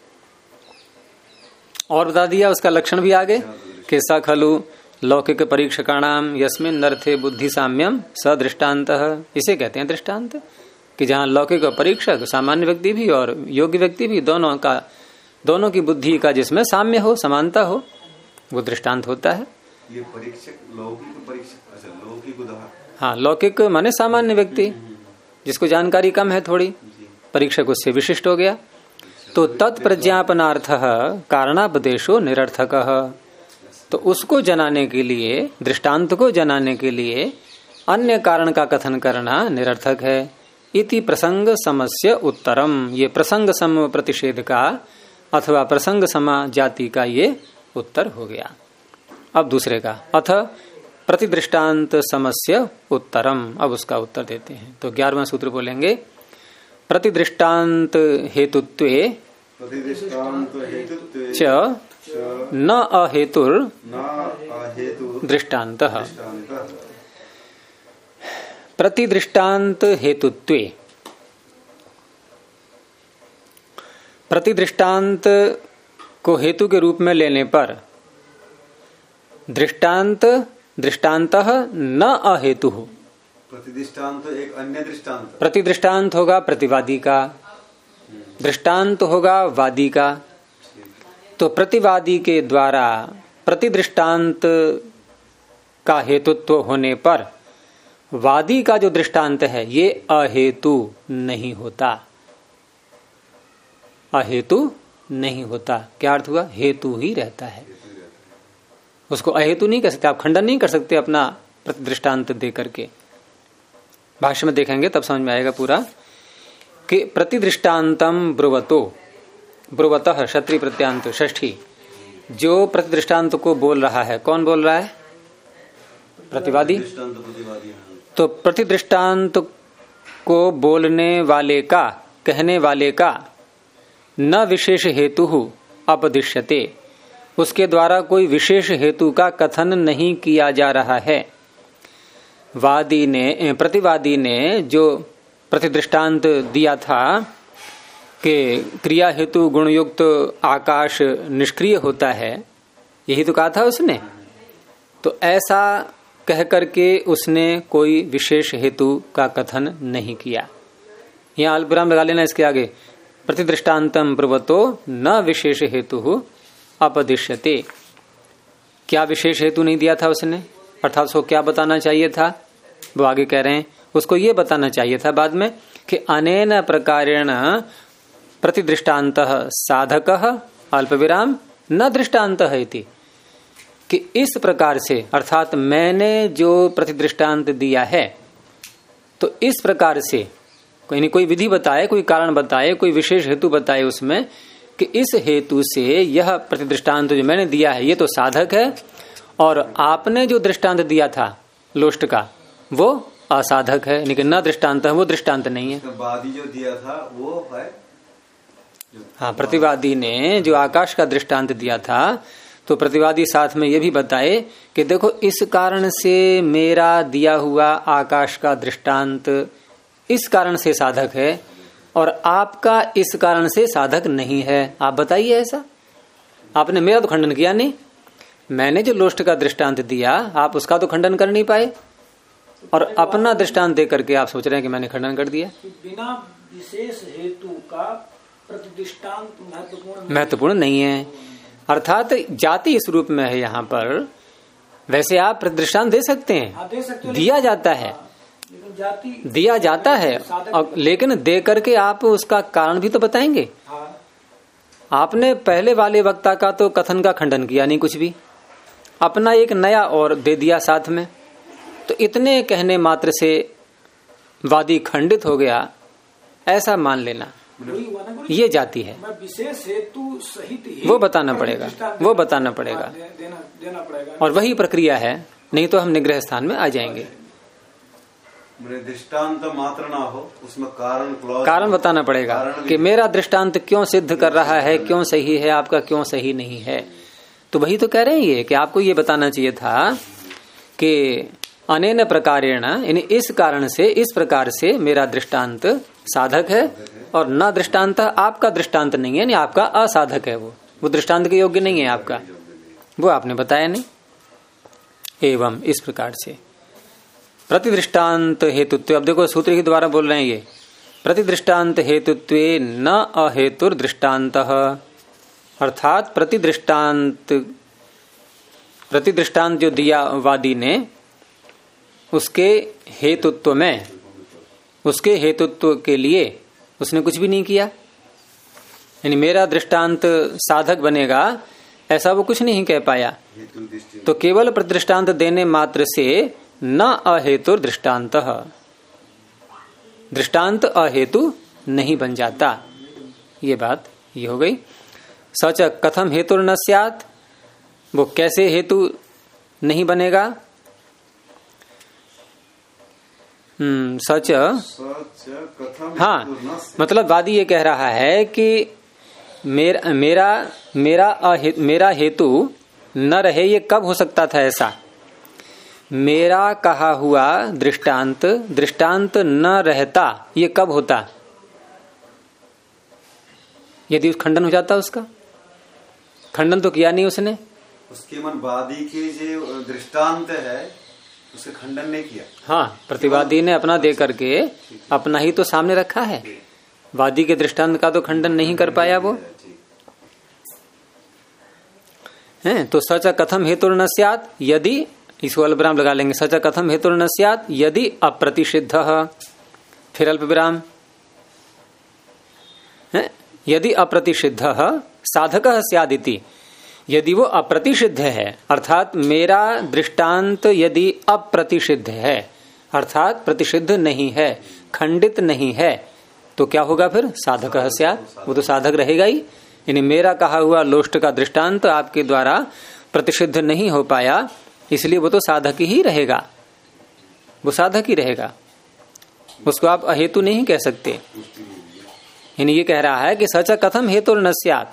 Speaker 1: और बता दिया उसका लक्षण भी आगे कि स खलु लौकिक परीक्षकाणाम यस्मिन् अर्थे बुद्धि साम्यम स दृष्टांत, इसे कहते हैं दृष्टांत, कि जहाँ लौकिक परीक्षक सामान्य व्यक्ति भी और योग्य व्यक्ति भी दोनों की बुद्धि का जिसमें साम्य हो, समानता हो, वो दृष्टांत होता है।
Speaker 2: ये परीक्षक लौकिक परीक्षक, अच्छा लौकिक उदाहरण,
Speaker 1: हाँ, लौकिक माने सामान्य व्यक्ति जिसको जानकारी कम है थोड़ी, परीक्षक उससे विशिष्ट हो गया। तो तत्प्रज्ञापनार्थ कारणापदेशो निरर्थक, तो उसको जनाने के लिए, दृष्टांत को जनाने के लिए अन्य कारण का कथन करना निरर्थक है। इति प्रसंग समस्य उत्तरम, ये प्रसंग सम प्रतिषेध का अथवा प्रसंग समा जाति का ये उत्तर हो गया। अब दूसरे का, अथ प्रतिदृष्टांत समस्य उत्तरम, अब उसका उत्तर देते हैं। तो 11वां सूत्र बोलेंगे, प्रतिदृष्टांत हेतुत्वे च न अहेतुर दृष्टांतः। प्रतिदृष्टांत हेतुत्वे, प्रतिदृष्टांत को हेतु के रूप में लेने पर दृष्टांत दृष्टांतः न अहेतु हो।
Speaker 2: प्रतिदृष्टांत एक अन्य दृष्टांत,
Speaker 1: प्रतिदृष्टांत होगा प्रतिवादी का, दृष्टांत होगा वादी का। तो प्रतिवादी के द्वारा प्रतिदृष्टांत का हेतुत्व होने पर वादी का जो दृष्टांत है ये अहेतु नहीं होता, अहेतु नहीं होता। क्या अर्थ हुआ? हेतु ही रहता है, उसको अहेतु नहीं कर सकते, आप खंडन नहीं कर सकते अपना प्रतिदृष्टांत दे करके। भाष्य में देखेंगे तब समझ में आएगा पूरा कि प्रतिदृष्टान्तम ब्रुवतो, ब्रुवतः क्षत्रिय प्रत्यांत षष्ठी, जो प्रतिदृष्टांत को बोल रहा है, कौन बोल रहा है? प्रतिवादी। तो प्रतिदृष्टांत को बोलने वाले का, कहने वाले का न विशेष हेतु अपदिश्यते, उसके द्वारा कोई विशेष हेतु का कथन नहीं किया जा रहा है। वादी ने, प्रतिवादी ने जो प्रतिदृष्टांत दिया था कि क्रिया हेतु गुणयुक्त आकाश निष्क्रिय होता है, यही तो कहा था उसने। तो ऐसा कह करके उसने कोई विशेष हेतु का कथन नहीं किया। यहाँ अल्पविराम लगा लेना इसके आगे, प्रतिदृष्टान्तम प्रवतो न विशेष हेतु अपदिश्यते। क्या विशेष हेतु नहीं दिया था उसने, अर्थात उसको क्या बताना चाहिए था? वो आगे कह रहे हैं उसको ये बताना चाहिए था बाद में कि अनेन प्रकारेण प्रतिदृष्टान्तः साधकः अल्पविराम न दृष्टान्तः इति, कि इस प्रकार से, अर्थात मैंने जो प्रतिदृष्टांत दिया है तो इस प्रकार से कोई विधि बताए, कोई कारण बताए, कोई विशेष हेतु बताए उसमें कि इस हेतु से यह प्रतिदृष्टांत जो मैंने दिया है ये तो साधक है, और आपने जो दृष्टांत दिया था लोष्ट का वो असाधक है, लेकिन न दृष्टांत है, वो दृष्टांत नहीं है।
Speaker 2: तो वादी जो दिया था वो है,
Speaker 1: हाँ, प्रतिवादी ने जो आकाश का दृष्टांत दिया था तो प्रतिवादी साथ में ये भी बताए कि देखो इस कारण से मेरा दिया हुआ आकाश का दृष्टांत इस कारण से साधक है और आपका इस कारण से साधक नहीं है। आप बताइए ऐसा, आपने मेरा तो खंडन किया नहीं, मैंने जो लोष्ट का दृष्टांत दिया आप उसका तो खंडन कर नहीं पाए, और अपना दृष्टांत दे करके आप सोच रहे हैं कि मैंने खंडन कर दिया।
Speaker 3: बिना विशेष हेतु का प्रतिदृष्टांत
Speaker 1: महत्वपूर्ण नहीं है, अर्थात जाति इस रूप में है यहाँ पर। वैसे आप प्रतिदृष्टांत दे सकते हैं, दिया जाता है, दिया जाता है, लेकिन दे करके आप उसका कारण भी तो बताएंगे। आपने पहले वाले वक्ता का तो कथन का खंडन किया नहीं कुछ भी, अपना एक नया और दे दिया साथ में, तो इतने कहने मात्र से वादी खंडित हो गया, ऐसा मान लेना ये जाति है।
Speaker 3: विशेष हेतु सहित ही
Speaker 1: वो बताना पड़ेगा, वो बताना पड़ेगा,
Speaker 3: देना पड़ेगा,
Speaker 1: और वही प्रक्रिया है, नहीं तो हम निग्रह स्थान में आ जाएंगे।
Speaker 2: दृष्टांत मात्र ना हो, उसमें
Speaker 1: कारण बताना पड़ेगा कि मेरा दृष्टांत क्यों सिद्ध कर रहा है, क्यों सही है, आपका क्यों सही नहीं है। तो वही तो कह रहे हैं ये कि आपको ये बताना चाहिए था कि अनेन प्रकारेण, यानी इस कारण से, इस प्रकार से मेरा दृष्टांत साधक है और न दृष्टांत आपका दृष्टांत नहीं है, यानी आपका असाधक है, वो दृष्टांत के योग्य नहीं है आपका, वो आपने बताया नहीं। एवं इस प्रकार से प्रतिदृष्टांत हेतुत्व, अब देखो सूत्र के द्वारा बोल रहे हैं ये, प्रतिदृष्टांत हेतुत्वे न अहेतुर दृष्टांतः, अर्थात प्रतिदृष्टांत जो दिया वादी ने उसके हेतुत्व में, उसके हेतुत्व के लिए उसने कुछ भी नहीं किया, यानी मेरा दृष्टांत साधक बनेगा ऐसा वो कुछ नहीं कह पाया। तो केवल प्रतिदृष्टांत देने मात्र से न अहेतुर दृष्टांतः, दृष्टांत अहेतु नहीं बन जाता। ये बात ये हो गई। सच कथम हेतुर न स्यात्, वो कैसे हेतु नहीं बनेगा। सच हाँ, मतलब वादी ये कह रहा है कि मेरा हेतु न रहे। ये कब हो सकता था ऐसा मेरा कहा हुआ दृष्टांत दृष्टांत न रहता, ये कब होता? यदि खंडन हो जाता, उसका खंडन तो किया नहीं उसने,
Speaker 2: उसके मन वादी के जो दृष्टांत है उसका खंडन नहीं किया।
Speaker 1: हाँ, प्रतिवादी ने अपना दे करके अपना ही तो सामने रखा है, वादी के दृष्टांत का तो खंडन नहीं कर पाया वो है। तो सच कथम हेतु न स्यात् यदि, इसको अल्प विराम लगा लेंगे, सच कथम हेतु न स्यात् यदि अप्रतिषिद्ध, फिर अल्प विराम, यदि अप्रतिषिद्ध साधक स्यादिति, यदि वो अप्रतिषिद्ध है, अर्थात मेरा दृष्टांत यदि अप्रतिषिद्ध है, अर्थात प्रतिषिद्ध नहीं है, खंडित नहीं है, तो क्या होगा फिर? साधक स्यात्, वो तो साधक रहेगा ही। यानी मेरा कहा हुआ लोष्ट का दृष्टांत आपके द्वारा प्रतिषिद्ध नहीं हो पाया, इसलिए वो तो साधक ही रहेगा, वो साधक ही रहेगा, उसको आप अहेतु नहीं कह सकते। यानी ये कह रहा है कि सच कथम हेतु न स्यात्।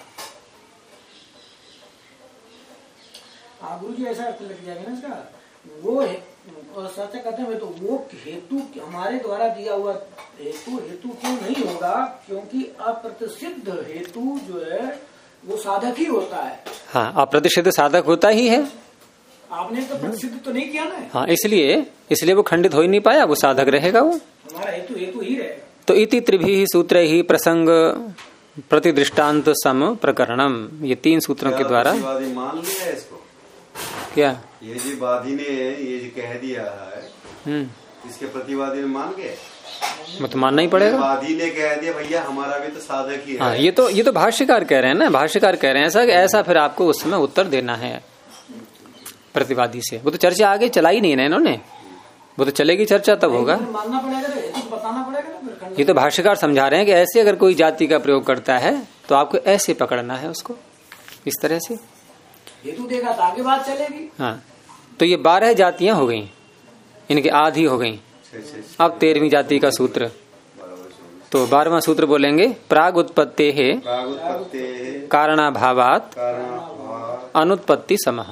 Speaker 3: गुरु जी ऐसा अर्थ लग जाएगा ना इसका, वो सच कथम है तो वो हेतु हमारे द्वारा दिया हुआ हेतु क्यों नहीं होगा? क्योंकि अप्रतिषिद्ध हेतु जो है वो साधक ही होता है।
Speaker 1: हाँ, अप्रतिषिद्ध साधक होता ही है।
Speaker 3: आपने तो प्रतिषिद्ध तो नहीं किया ना।
Speaker 1: हाँ, इसलिए वो खंडित हो ही नहीं पाया, वो साधक रहेगा, वो
Speaker 3: हमारा हेतु ही रहेगा।
Speaker 1: तो इति त्रिभिः सूत्र ही प्रसंग प्रतिदृष्टांत सम प्रकरणम, ये 3 सूत्रों के द्वारा
Speaker 2: मान लिया इसको।
Speaker 1: क्या
Speaker 2: ये जो वादी ने ये जो कह दिया है, इसके प्रतिवादी ने मान गए?
Speaker 1: तो मानना ही पड़ेगा।
Speaker 2: वादी ने कह दिया भैया हमारा भी तो साधक ही है।
Speaker 1: हाँ, ये तो भाष्यकार कह रहे हैं ना, भाष्यकार कह रहे हैं ऐसा फिर आपको उस समय उत्तर देना है प्रतिवादी से। वो तो चर्चा आगे चलाई नहीं ना इन्होंने, वो तो चलेगी चर्चा तब होगा।
Speaker 3: मानना पड़ेगा, तो बताना पड़ेगा।
Speaker 1: ये तो भाष्यकार समझा रहे हैं कि ऐसे अगर कोई जाति का प्रयोग करता है तो आपको ऐसे पकड़ना है उसको, इस तरह से
Speaker 3: हेतु देगा तो आगे बात चलेगी।
Speaker 1: हाँ, तो ये 12 जातियां हो गई, इनके आधी हो गई। अब 13वीं जाति का सूत्र, तो 12वां सूत्र बोलेंगे प्राग उत्पत्ते है कारणाभावात अनुत्पत्ति समः।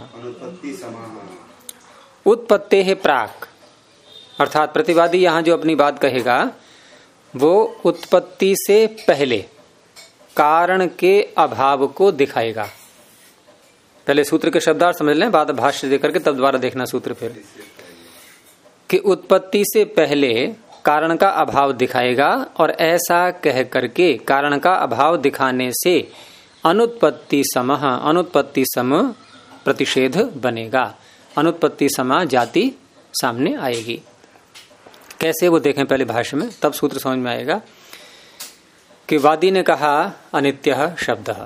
Speaker 1: उत्पत्ते है प्राक, अर्थात प्रतिवादी यहाँ जो अपनी बात कहेगा वो उत्पत्ति से पहले कारण के अभाव को दिखाएगा। पहले सूत्र के शब्दार्थ समझ लें, बाद भाष्य देकर के तब दोबारा देखना सूत्र फिर, कि उत्पत्ति से पहले कारण का अभाव दिखाएगा और ऐसा कह करके कारण का अभाव दिखाने से अनुत्पत्ति सम प्रतिषेध बनेगा, अनुत्पत्ति समा जाति सामने आएगी। कैसे वो देखें पहले भाष्य में, तब सूत्र समझ में आएगा। कि वादी ने कहा अनित्य शब्द,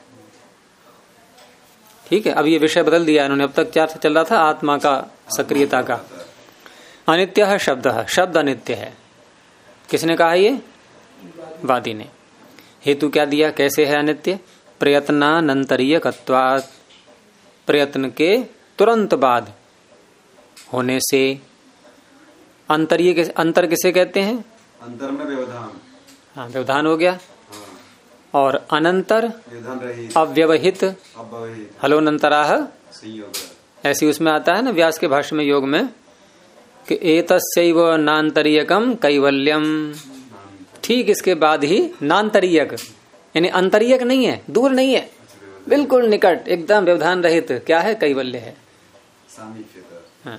Speaker 1: ठीक है, अब ये विषय बदल दिया इन्होंने। अब तक क्या चल रहा था? आत्मा का सक्रियता का। अनित्य शब्द, शब्द अनित्य है। किसने कहा? ये वादी ने। हेतु क्या दिया? कैसे है अनित्य? प्रयत्नानंतरीयकत्वात्, प्रयत्न के तुरंत बाद होने से। अंतरीय के अंतर किसे कहते हैं?
Speaker 2: अंतर में व्यवधान।
Speaker 1: हाँ, व्यवधान हो गया। और अनंतर अव्यवहित, हलोनंतराह ऐसी उसमें आता है ना व्यास के भाष्य में योग में कि एतस्यैव नान्तरीयकम कैवल्यम, ठीक इसके बाद ही नान्तरीयक, यानी अंतरीयक नहीं है, दूर नहीं है, बिल्कुल निकट, एकदम व्यवधान रहित, क्या है? कैवल्य है। हाँ।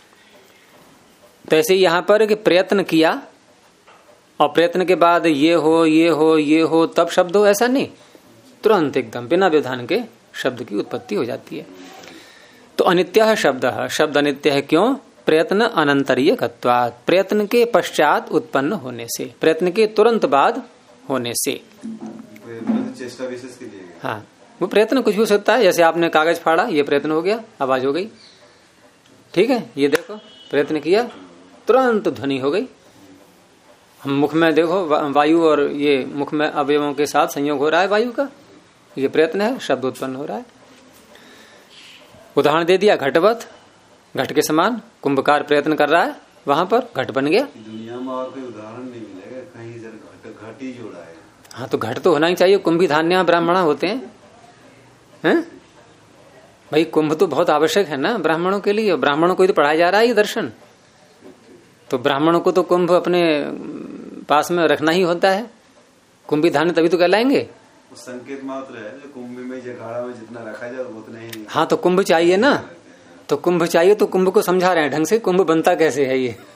Speaker 1: तो ऐसे यहाँ पर कि प्रयत्न किया और प्रयत्न के बाद ये हो तब शब्द हो, ऐसा नहीं, तुरंत एकदम बिना व्यवधान के शब्द की उत्पत्ति हो जाती है। तो अनित्य शब्द अनित्य है। क्यों? प्रयत्न अनंतरीयकत्वात्, प्रयत्न के पश्चात उत्पन्न होने से, प्रयत्न के तुरंत बाद होने से।
Speaker 2: चेष्टा विशेष के लिए।
Speaker 1: हाँ, वो प्रयत्न कुछ भी हो सकता है। जैसे आपने कागज फाड़ा, ये प्रयत्न हो गया, आवाज हो गई, ठीक है। ये देखो प्रयत्न किया, तुरंत ध्वनि हो गई। हम मुख में देखो वायु और ये मुख में अवयवों के साथ संयोग हो रहा है वायु का, ये प्रयत्न है, शब्द उत्पन्न हो रहा है। उदाहरण दे दिया घटवत, घट के समान कुंभकार प्रयत्न कर रहा है, वहां पर घट बन गया।
Speaker 2: दुनिया में और कोई उदाहरण नहीं मिलेगा कहीं घट ही जोड़ा है। हाँ,
Speaker 1: तो घट तो होना ही चाहिए। कुंभी धान्य ब्राह्मणा होते हैं, भाई कुंभ तो बहुत आवश्यक है ना ब्राह्मणों के लिए, ब्राह्मणों को ही तो पढ़ाया जा रहा है ये दर्शन, तो ब्राह्मणों को तो कुंभ अपने पास में रखना ही होता है। कुंभी धान्य तभी तो कहलाएंगे।
Speaker 2: संकेत मात्र है, जो कुंभ में जखाड़ा में जितना रखा जाए उतना ही।
Speaker 1: हाँ तो कुंभ चाहिए ना, तो कुंभ चाहिए, तो कुंभ को समझा रहे हैं ढंग से, कुंभ बनता कैसे है ये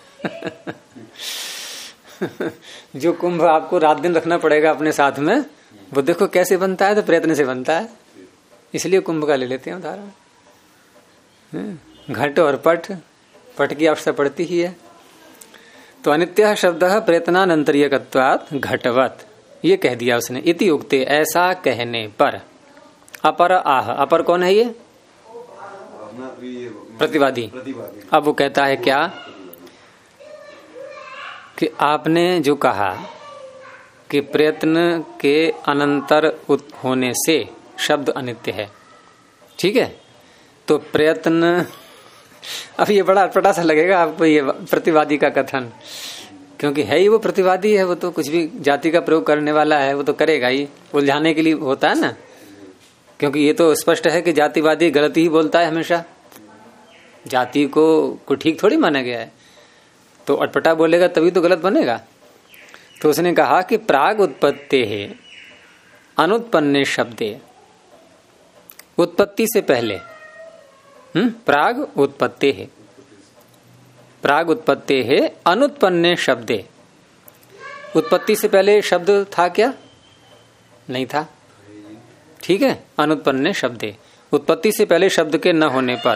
Speaker 1: जो कुंभ आपको रात दिन रखना पड़ेगा अपने साथ में, वो देखो कैसे बनता है, तो प्रयत्न से बनता है, इसलिए कुंभ का ले लेते हैं उदाहरण। घट और पट, पट की आवश्यकता पड़ती ही है। तो अनित्य शब्द प्रयत्नानंतरीयकत्वात् घटवत, ये कह दिया उसने। इति उक्ते, ऐसा कहने पर। अपर आह, अपर कौन है ये? प्रतिवादी। अब वो कहता है क्या कि आपने जो कहा कि प्रयत्न के अनंतर होने से शब्द अनित्य है, ठीक है, तो प्रयत्न, अब ये बड़ा अटपटा सा लगेगा आपको ये प्रतिवादी का कथन, क्योंकि है ही वो प्रतिवादी है, वो तो कुछ भी जाति का प्रयोग करने वाला है, वो तो करेगा ही, उलझाने के लिए होता है ना, क्योंकि ये तो स्पष्ट है कि जातिवादी गलती ही बोलता है हमेशा, जाति को ठीक थोड़ी माना गया है, तो अटपटा बोलेगा तभी तो गलत बनेगा। तो उसने कहा कि प्राग उत्पत्ति है अनुत्पन्ने शब्दे, उत्पत्ति से पहले, प्राग उत्पत्ति है, प्राग उत्पत्ति है अनुत्पन्ने शब्दे, उत्पत्ति से पहले शब्द था क्या? नहीं था, ठीक है, अनुत्पन्ने शब्दे, उत्पत्ति से पहले शब्द के न होने पर।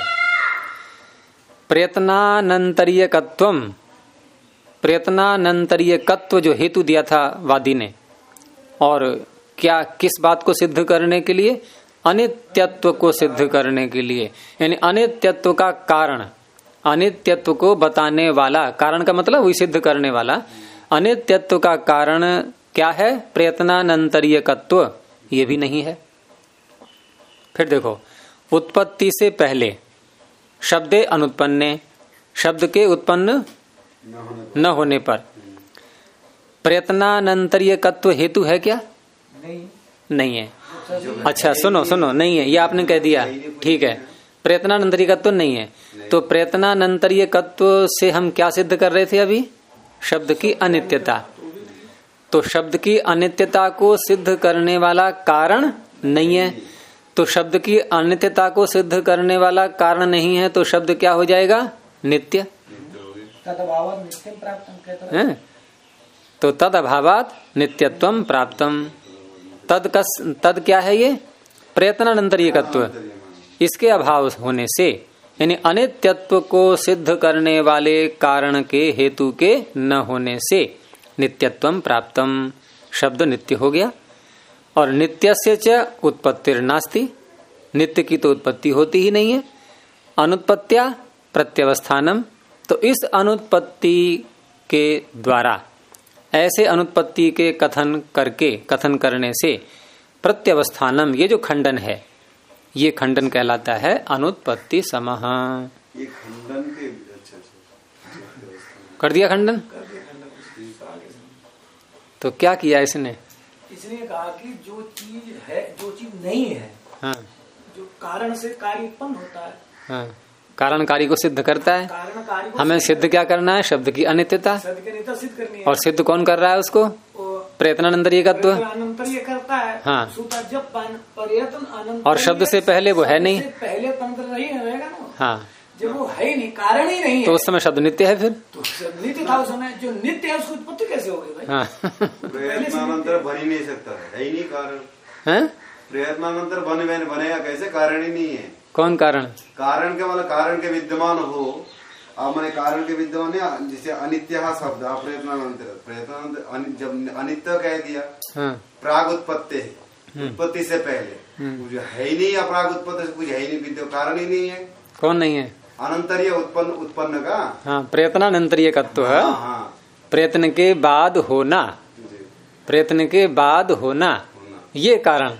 Speaker 1: प्रयत्नानंतरीयकत्वम, प्रयत्नानंतरीयकत्व जो हेतु दिया था वादी ने, और क्या किस बात को सिद्ध करने के लिए? अनित्यत्व को सिद्ध करने के लिए, यानी अनित्यत्व का कारण, अनित्यत्व को बताने वाला, कारण का मतलब वही सिद्ध करने वाला। अनित्यत्व का कारण क्या है? प्रयत्नानंतरीयकत्व, ये भी नहीं है। फिर देखो, उत्पत्ति से पहले शब्दे अनुत्पन्ने, शब्द के उत्पन्न न होने पर प्रयत्नानंतरीयकत्व हेतु है क्या? नहीं है। अच्छा सुनो सुनो, नहीं है, ये आपने कह दिया, ठीक है, प्रयत्नानंतरीयकत्व नहीं है। तो प्रयत्नानंतरीयकत्व से हम क्या सिद्ध कर रहे थे अभी? शब्द की अनित्यता। तो शब्द की अनित्यता को सिद्ध करने वाला कारण नहीं है, तो शब्द की अनित्यता को सिद्ध करने वाला कारण नहीं है, तो शब्द क्या हो जाएगा? नित्य। तो तद अभावात नित्यत्वम प्राप्तम। तद क्या है ये? प्रयत्नानंतरीयकत्व, इसके अभाव होने से, यानी अनित्यत्व को सिद्ध करने वाले कारण के हेतु के न होने से नित्यत्वम प्राप्तम, शब्द नित्य हो गया। और नित्यस्य च उत्पत्तिर्नास्ति, नित्य की तो उत्पत्ति होती ही नहीं है। अनुत्पत्त्या प्रत्यवस्थानम, तो इस अनुत्पत्ति के द्वारा, ऐसे अनुत्पत्ति के कथन करने से प्रत्यवस्थानम, ये जो खंडन है, ये खंडन कहलाता है अनुत्पत्ति समः।
Speaker 2: ये खंडन के
Speaker 1: कर दिया खंडन। तो क्या किया इसने
Speaker 3: कहा कि जो चीज है, जो चीज नहीं है,
Speaker 1: हाँ,
Speaker 3: जो कारण से कार्य उत्पन्न होता है,
Speaker 1: हाँ, कारण कार्य को सिद्ध करता है।
Speaker 3: कारण कार्य को
Speaker 1: हमें सिद्ध क्या करना है? शब्द की अनित्यता।
Speaker 3: शब्द की अनित्यता सिद्ध करनी है।
Speaker 1: और सिद्ध कौन कर रहा है उसको? प्रयत्नानंतरीयकत्व।
Speaker 3: प्रयत्नानंतरीय करता है।
Speaker 1: हाँ।
Speaker 3: जब प्रयत्न
Speaker 1: और शब्द से पहले वो है नहीं,
Speaker 3: पहले तंत्र नहीं रहेगा ना।
Speaker 1: हाँ,
Speaker 3: जब वो है ही नहीं, कारण ही नहीं है,
Speaker 1: तो उस समय शब्द नित्य है। फिर
Speaker 3: तो नित्य था उस समय, जो नित्य है उसकी उत्पत्ति कैसे होगी भाई?
Speaker 1: हाँ।
Speaker 2: प्रयत्नानंतर बन ही नहीं सकता है ही नहीं कारण।
Speaker 1: है?
Speaker 2: प्रयत्नानंतर बनेगा कैसे? कारण ही नहीं है।
Speaker 1: कौन कारण?
Speaker 2: कारण के मतलब कारण के विद्यमान हो, अब मैंने कारण के विद्यमान है, जिसे अनित्य शब्द प्रयत्नानंतर, जब अनित्य कह दिया,
Speaker 1: हाँ,
Speaker 2: प्राग उत्पत्ति है, उत्पत्ति से पहले कुछ है ही नहीं, या प्राग उत्पत्ति से कुछ है ही नहीं, विद्य कारण ही नहीं है।
Speaker 1: कौन नहीं है?
Speaker 2: अनंतरीय उत्पन्न का,
Speaker 1: हाँ, प्रयत्नानंतरीयकत्व है।
Speaker 2: हाँ,
Speaker 1: प्रयत्न के बाद होना, प्रयत्न के बाद होना, ये कारण,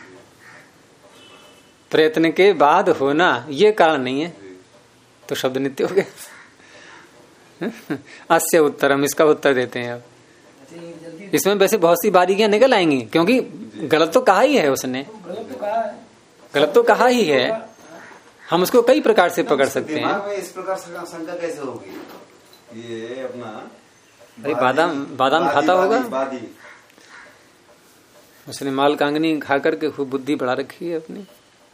Speaker 1: प्रयत्न के बाद होना ये कारण नहीं है, तो शब्द नित्य हो गया। अस्य उत्तरम, इसका उत्तर देते हैं अब। इसमें वैसे बहुत सी बारीकियां निकल आएंगी, क्योंकि गलत तो कहा ही है उसने, गलत तो कहा ही है, हम उसको कई प्रकार से पकड़ सकते हैं।
Speaker 2: दिमाग में इस प्रकार शंका कैसे होगी? ये अपना
Speaker 1: अरे बादाम खाता होगा, उसने माल कांगनी खा करके खूब बुद्धि बढ़ा रखी है अपनी।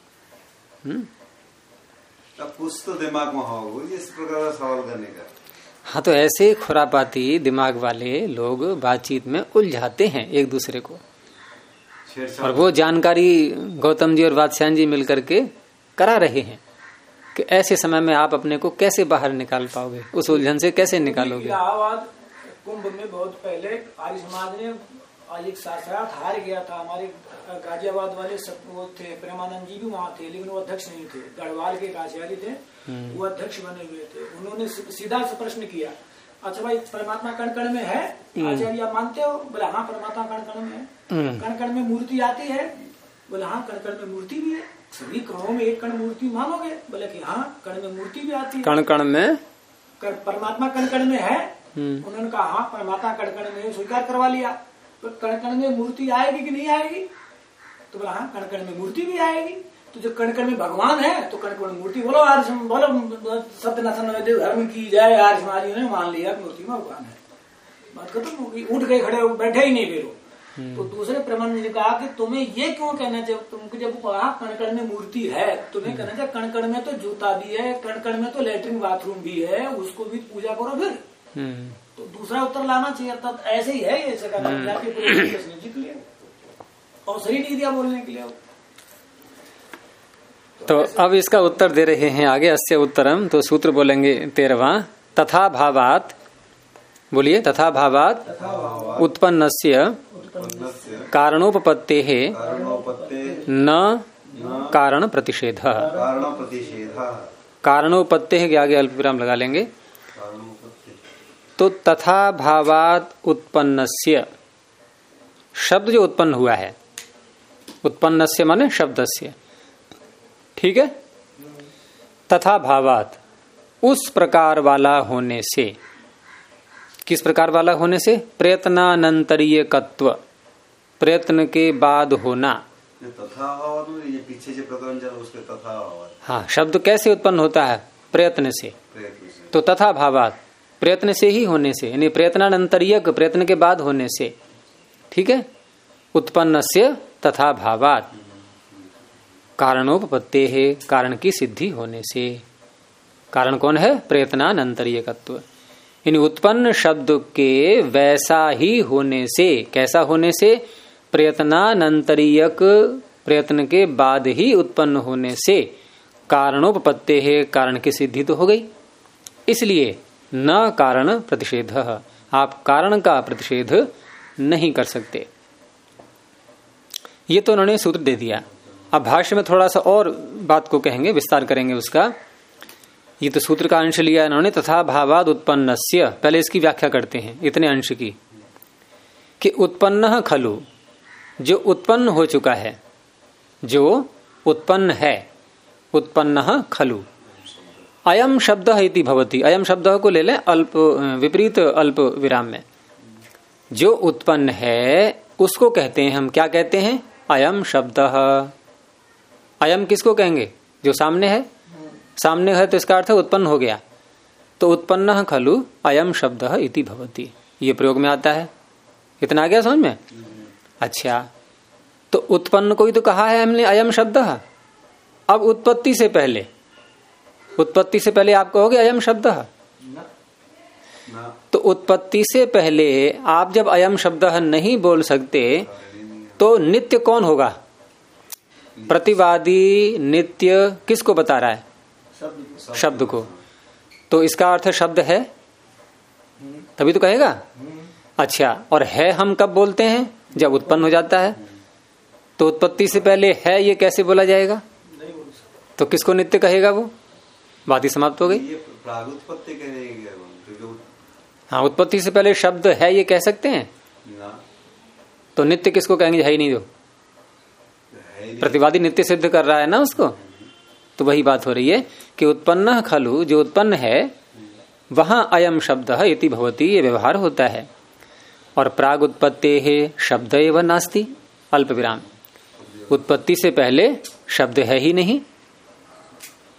Speaker 2: तब कुछ तो दिमाग में होगा इस प्रकार का सवाल करने का।
Speaker 1: हाँ, तो ऐसे खुरापाती दिमाग वाले लोग बातचीत में उलझाते हैं एक दूसरे को, और वो जानकारी गौतम जी और वात्स्यायन जी मिलकर के करा रहे हैं कि ऐसे समय में आप अपने को कैसे बाहर निकाल पाओगे, उस उलझन से कैसे निकालोगे।
Speaker 3: इलाहाबाद कुंभ में बहुत पहले आर्य समाज ने एक शास्त्रार्थ हार गया था। हमारे गाजियाबाद वाले सब वो थे, प्रेमानंद जी भी वहाँ थे, लेकिन वो अध्यक्ष नहीं थे। गढ़वाल के एक आचार्य थे, वो अध्यक्ष बने हुए थे। उन्होंने सीधा से प्रश्न किया, अच्छा भाई परमात्मा कण कण में है? आचार्य आप मानते हो? बोले हाँ परमात्मा कण कण में है। कण कण में मूर्ति आती है? बोले हाँ कण कण में मूर्ति भी है। सभी कणों में एक कण मूर्ति मानोगे? बोले कि हाँ कण में मूर्ति भी आती है।
Speaker 1: कण कण में
Speaker 3: परमात्मा कण कण में है? उन्होंने कहा हाँ परमात्मा कण कण में, स्वीकार करवा लिया। तो कण कण में मूर्ति आएगी कि नहीं आएगी? तो बोला हाँ कण कण में मूर्ति भी आएगी। तो जो कण कण में भगवान है तो कण कण में मूर्ति, बोलो आर्य बोलो सत्यनाथन धर्म की जय। आर्य समाज ने मान लिया मूर्ति में भगवान है, बात खत्म हो गई। उठ गए, खड़े बैठे ही नहीं फिर। तो दूसरे प्रमाण ने कहा कि तुम्हें ये क्यों कहना चाहिए, तुमको जब कहा कण कण में मूर्ति है, तुम्हें कहना चाहिए कण कण में तो जूता भी है, कण कण में तो लेटरिन बाथरूम भी है, उसको भी पूजा करो फिर। तो दूसरा उत्तर लाना चाहिए। तब ऐसे ही है, ऐसे जीत लिया और सही नहीं दिया बोलने के लिए।
Speaker 1: तो अब इसका उत्तर दे रहे हैं आगे, अस्य उत्तरम। तो सूत्र बोलेंगे 13वां, तथा भावात, बोलिए तथा भावात उत्पन्नस्य कारणोपपत्तेः न कारण प्रतिषेध। कारणोपत्तेः के आगे अल्प विराम लगा लेंगे। तो तथा भावात उत्पन्नस्य, शब्द जो उत्पन्न हुआ है, उत्पन्नस्य माने शब्दस्य, ठीक है। तथा भावात, उस प्रकार वाला होने से, किस प्रकार वाला होने से? प्रयत्नानंतरीयकत्व, प्रयत्न के बाद होना।
Speaker 2: तथा ये पीछे जो प्रकरण चला उसके तथा।
Speaker 1: हाँ, शब्द कैसे उत्पन्न होता है? प्रयत्न से। तो तथा भावात, प्रयत्न से ही होने से, यानी प्रयत्नानंतरीयक, प्रयत्न के बाद होने से, ठीक है। उत्पन्नस्य तथा भावात, कारणोपपत्ते है, कारण की सिद्धि होने से। कारण कौन है? प्रयत्नानंतरीयकत्व, यानी उत्पन्न शब्द के वैसा ही होने से। कैसा होने से? प्रयत्नानंतरीयक, प्रयत्न के बाद ही उत्पन्न होने से कारणोपपत्ते है, कारण की सिद्धि तो हो गई। इसलिए न कारण प्रतिषेध, आप कारण का प्रतिषेध नहीं कर सकते। ये तो उन्होंने सूत्र दे दिया। अब भाष्य में थोड़ा सा और बात को कहेंगे, विस्तार करेंगे उसका। ये तो सूत्र का अंश लिया इन्होंने, तथा भावाद उत्पन्नस्य। पहले इसकी व्याख्या करते हैं इतने अंश की, कि उत्पन्न खलु, जो उत्पन्न हो चुका है, जो उत्पन्न है, उत्पन्न खलु। अयम शब्द इति भवति, अयम शब्द को ले लें अल्प विपरीत अल्प विराम में। जो उत्पन्न है उसको कहते हैं हम, क्या कहते हैं? अयम शब्द। अयम किसको कहेंगे? जो सामने है, सामने है तो इसका अर्थ उत्पन्न हो गया। तो उत्पन्न खलु अयम शब्द इति भवति, ये प्रयोग में आता है। इतना आ गया समझ में? अच्छा, तो उत्पन्न को ही तो कहा है हमने अयम शब्द। अब उत्पत्ति से पहले, उत्पत्ति से पहले आप कहोगे अयम शब्द। तो उत्पत्ति से पहले आप जब अयम शब्द नहीं बोल सकते तो नित्य कौन होगा? प्रतिवादी नित्य किसको बता रहा है? शब्द को। तो इसका अर्थ शब्द है, तभी तो कहेगा। अच्छा, और है हम कब बोलते हैं? जब उत्पन्न हो जाता है। तो उत्पत्ति से पहले है ये कैसे बोला जाएगा? तो किसको नित्य कहेगा? वो बात ही समाप्त हो गई।
Speaker 2: प्रागुत्पत्ति कहेंगे।
Speaker 1: हाँ, उत्पत्ति से पहले शब्द है ये कह सकते हैं ना। तो नित्य किसको कहेंगे? है ही नहीं। जो प्रतिवादी नित्य सिद्ध कर रहा है ना उसको, तो वही बात हो रही है कि उत्पन्न खलु, जो उत्पन्न है वहां अयम शब्द इति भवति, ये व्यवहार होता है। और प्राग उत्पत्ते है शब्द एवं नास्ति, अल्प विराम। उत्पत्ति से पहले शब्द है ही नहीं।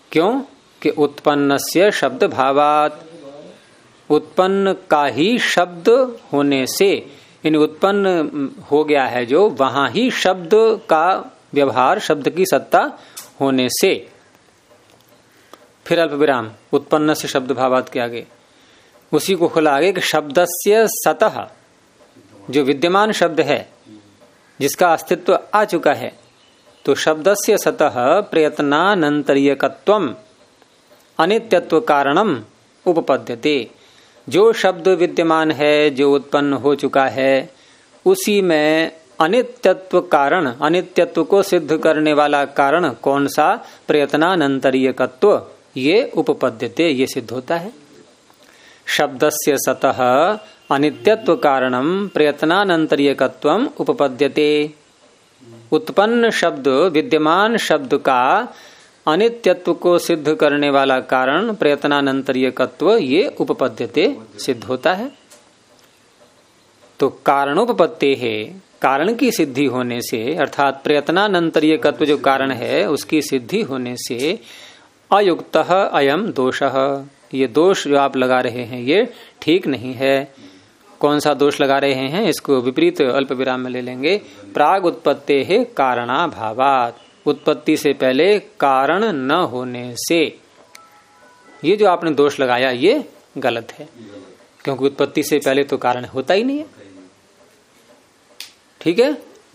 Speaker 1: क्यों कि उत्पन्नस्य शब्द भावात, उत्पन्न का ही शब्द होने से, इन उत्पन्न हो गया है जो, वहां ही शब्द का व्यवहार, शब्द की सत्ता होने से। फिर अल्प विराम, उत्पन्न से शब्द भावात के आगे उसी को खुला आगे कि शब्दस्य सतः, जो विद्यमान शब्द है जिसका अस्तित्व आ चुका है, तो शब्दस्य सतः प्रयत्नानंतरीयकत्वम अनित्यत्व कारणम उपपद्यते। जो शब्द विद्यमान है, जो उत्पन्न हो चुका है, उसी में अनित्यत्व कारण, अनित्यत्व को सिद्ध करने वाला कारण कौन सा? प्रयत्नानंतरीयकत्व, ये उपपद्यते, ये सिद्ध होता है। शब्दस्य सतः अनित्यत्व कारणम प्रयत्नानंतरीयकत्वम उपपद्यते। उत्पन्न शब्द, विद्यमान शब्द का अनित्यत्व को सिद्ध करने वाला कारण प्रयत्नानंतरीयकत्व, ये उपपद्यते, सिद्ध होता है। तो कारणोपपत्ति है, कारण की सिद्धि होने से, अर्थात प्रयत्नानंतरीयकत्व जो कारण है उसकी सिद्धि होने से अयुक्तः अयम दोषः, ये दोष जो आप लगा रहे हैं ये ठीक नहीं है। कौन सा दोष लगा रहे हैं? इसको विपरीत अल्प विराम में ले लेंगे। प्राग उत्पत्ति है कारणाभावात, उत्पत्ति से पहले कारण न होने से, ये जो आपने दोष लगाया ये गलत है, क्योंकि उत्पत्ति से पहले तो कारण होता ही नहीं है। ठीक है,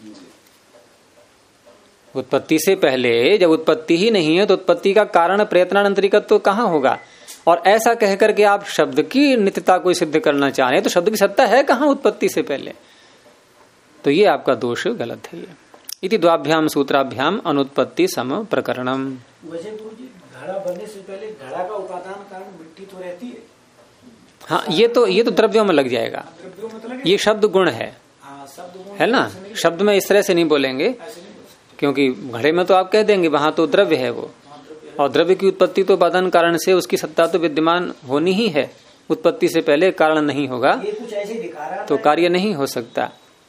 Speaker 1: उत्पत्ति से पहले जब उत्पत्ति ही नहीं है तो उत्पत्ति का कारण प्रयत्नानंतरीकत्व तो कहां होगा? और ऐसा कहकर के आप शब्द की नित्यता को सिद्ध करना चाह रहे हैं, तो शब्द की सत्ता है कहां उत्पत्ति से पहले? तो ये आपका दोष गलत है। इति द्वाभ्याम सूत्राभ्याम अनुत्पत्ति सम प्रकरणम।
Speaker 3: वैसे गुरुजी, घड़ा बनने से पहले घड़ा का उपादान कारण मिट्टी तो रहती है।
Speaker 1: हाँ, ये तो द्रव्यों में लग जाएगा, ये शब्द गुण है। है ना, शब्द में इस तरह से नहीं बोलेंगे, क्योंकि घड़े में तो आप कह देंगे वहां तो द्रव्य है वो, और द्रव्य की उत्पत्ति तो उपादान कारण से, उसकी सत्ता तो विद्यमान होनी ही है। उत्पत्ति से पहले कारण नहीं होगा तो कार्य नहीं हो सकता।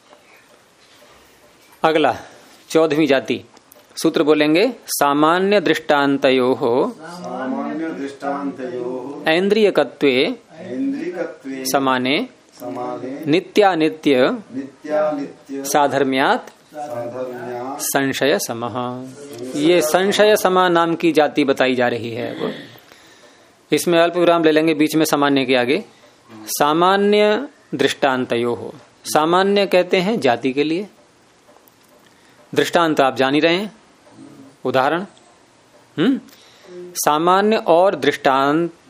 Speaker 1: अगला 14वीं जाति, सूत्र बोलेंगे सामान्य दृष्टान्तयोः ऐन्द्रियकत्वे समाने नित्यानित्य साधर्म्यात् संशय समः। ये संशय समा नाम की जाति बताई जा रही है। वो इसमें अल्प विराम ले लेंगे बीच में सामान्य के आगे। सामान्य दृष्टान्तयोः, सामान्य कहते हैं जाति के लिए, दृष्टांत आप जान ही रहे हैं, उदाहरण। सामान्य और दृष्टांत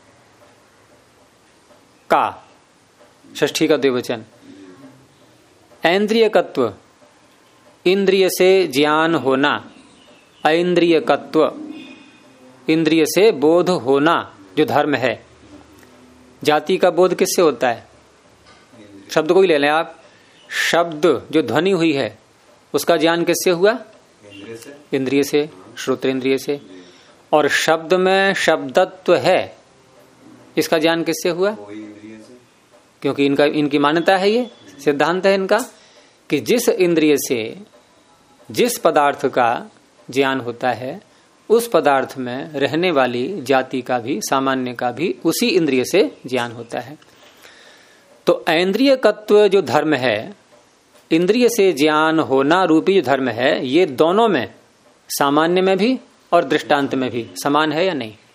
Speaker 1: का षष्ठी का द्विवचन। ऐन्द्रियकत्व, इंद्रिय से ज्ञान होना, ऐन्द्रियकत्व, इंद्रिय से बोध होना जो धर्म है। जाति का बोध किससे होता है? शब्द को ही ले लें आप, शब्द जो ध्वनि हुई है उसका ज्ञान किससे हुआ? इंद्रिय से, श्रोत्रेंद्रिय से। और शब्द में शब्दत्व है, इसका ज्ञान किससे हुआ? क्योंकि इनकी मान्यता है, ये सिद्धांत है इनका कि जिस इंद्रिय से जिस पदार्थ का ज्ञान होता है उस पदार्थ में रहने वाली जाति का भी, सामान्य का भी उसी इंद्रिय से ज्ञान होता है। तो ऐन्द्रियकत्व जो धर्म है, इंद्रिय से ज्ञान होना रूपी जो धर्म है, ये दोनों में, सामान्य में भी और दृष्टांत में भी समान है या नहीं?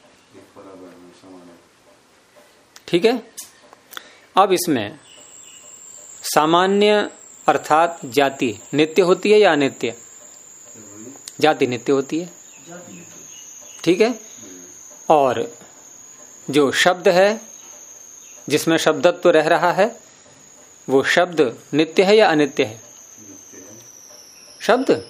Speaker 1: ठीक है। अब इसमें सामान्य अर्थात जाति नित्य होती है या अनित्य? जाति नित्य होती है, ठीक है। और जो शब्द है जिसमें शब्दत्व रह रहा है, वो शब्द नित्य है या अनित्य है? शब्द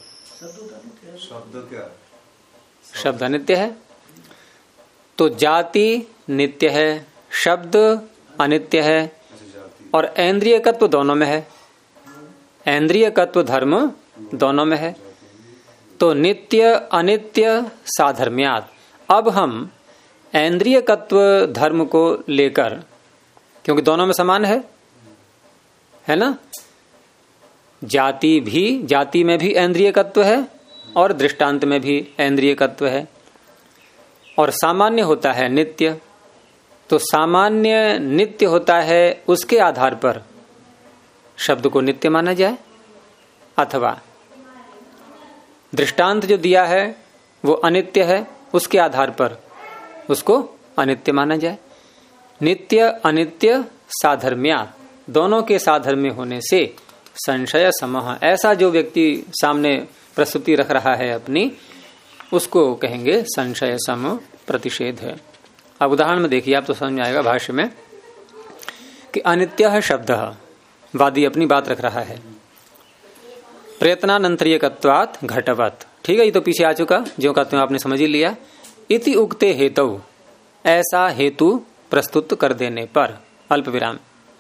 Speaker 1: शब्द अनित्य है। तो जाति नित्य है, शब्द अनित्य है, और ऐन्द्रियकत्व दोनों में है, ऐन्द्रियकत्व धर्म दोनों में है। तो नित्य अनित्य साधर्म्यात्। अब हम ऐन्द्रियकत्व धर्म को लेकर, क्योंकि दोनों में समान है ना, जाति में भी ऐन्द्रियकत्व है और दृष्टांत में भी ऐन्द्रियकत्व है। और सामान्य होता है नित्य, तो सामान्य नित्य होता है, उसके आधार पर शब्द को नित्य माना जाए, अथवा दृष्टांत जो दिया है वो अनित्य है, उसके आधार पर उसको अनित्य माना जाए। नित्य अनित्य साधर्म्या, दोनों के साधर्म्य होने से संशय समः, ऐसा जो व्यक्ति सामने प्रस्तुति रख रहा है अपनी, उसको कहेंगे संशय सम प्रतिषेध है। अब उदाहरण में देखिए, आप तो समझ आएगा भाष्य में कि अनित्य शब्द, वादी अपनी बात रख रहा है, प्रयत्नानंतरीयकत्वात् घटवत्, ठीक है, ये तो पीछे आ चुका, जो का तुम आपने समझ ही लिया। इति उक्ते हेतु, ऐसा हेतु प्रस्तुत कर देने पर, अल्प विराम,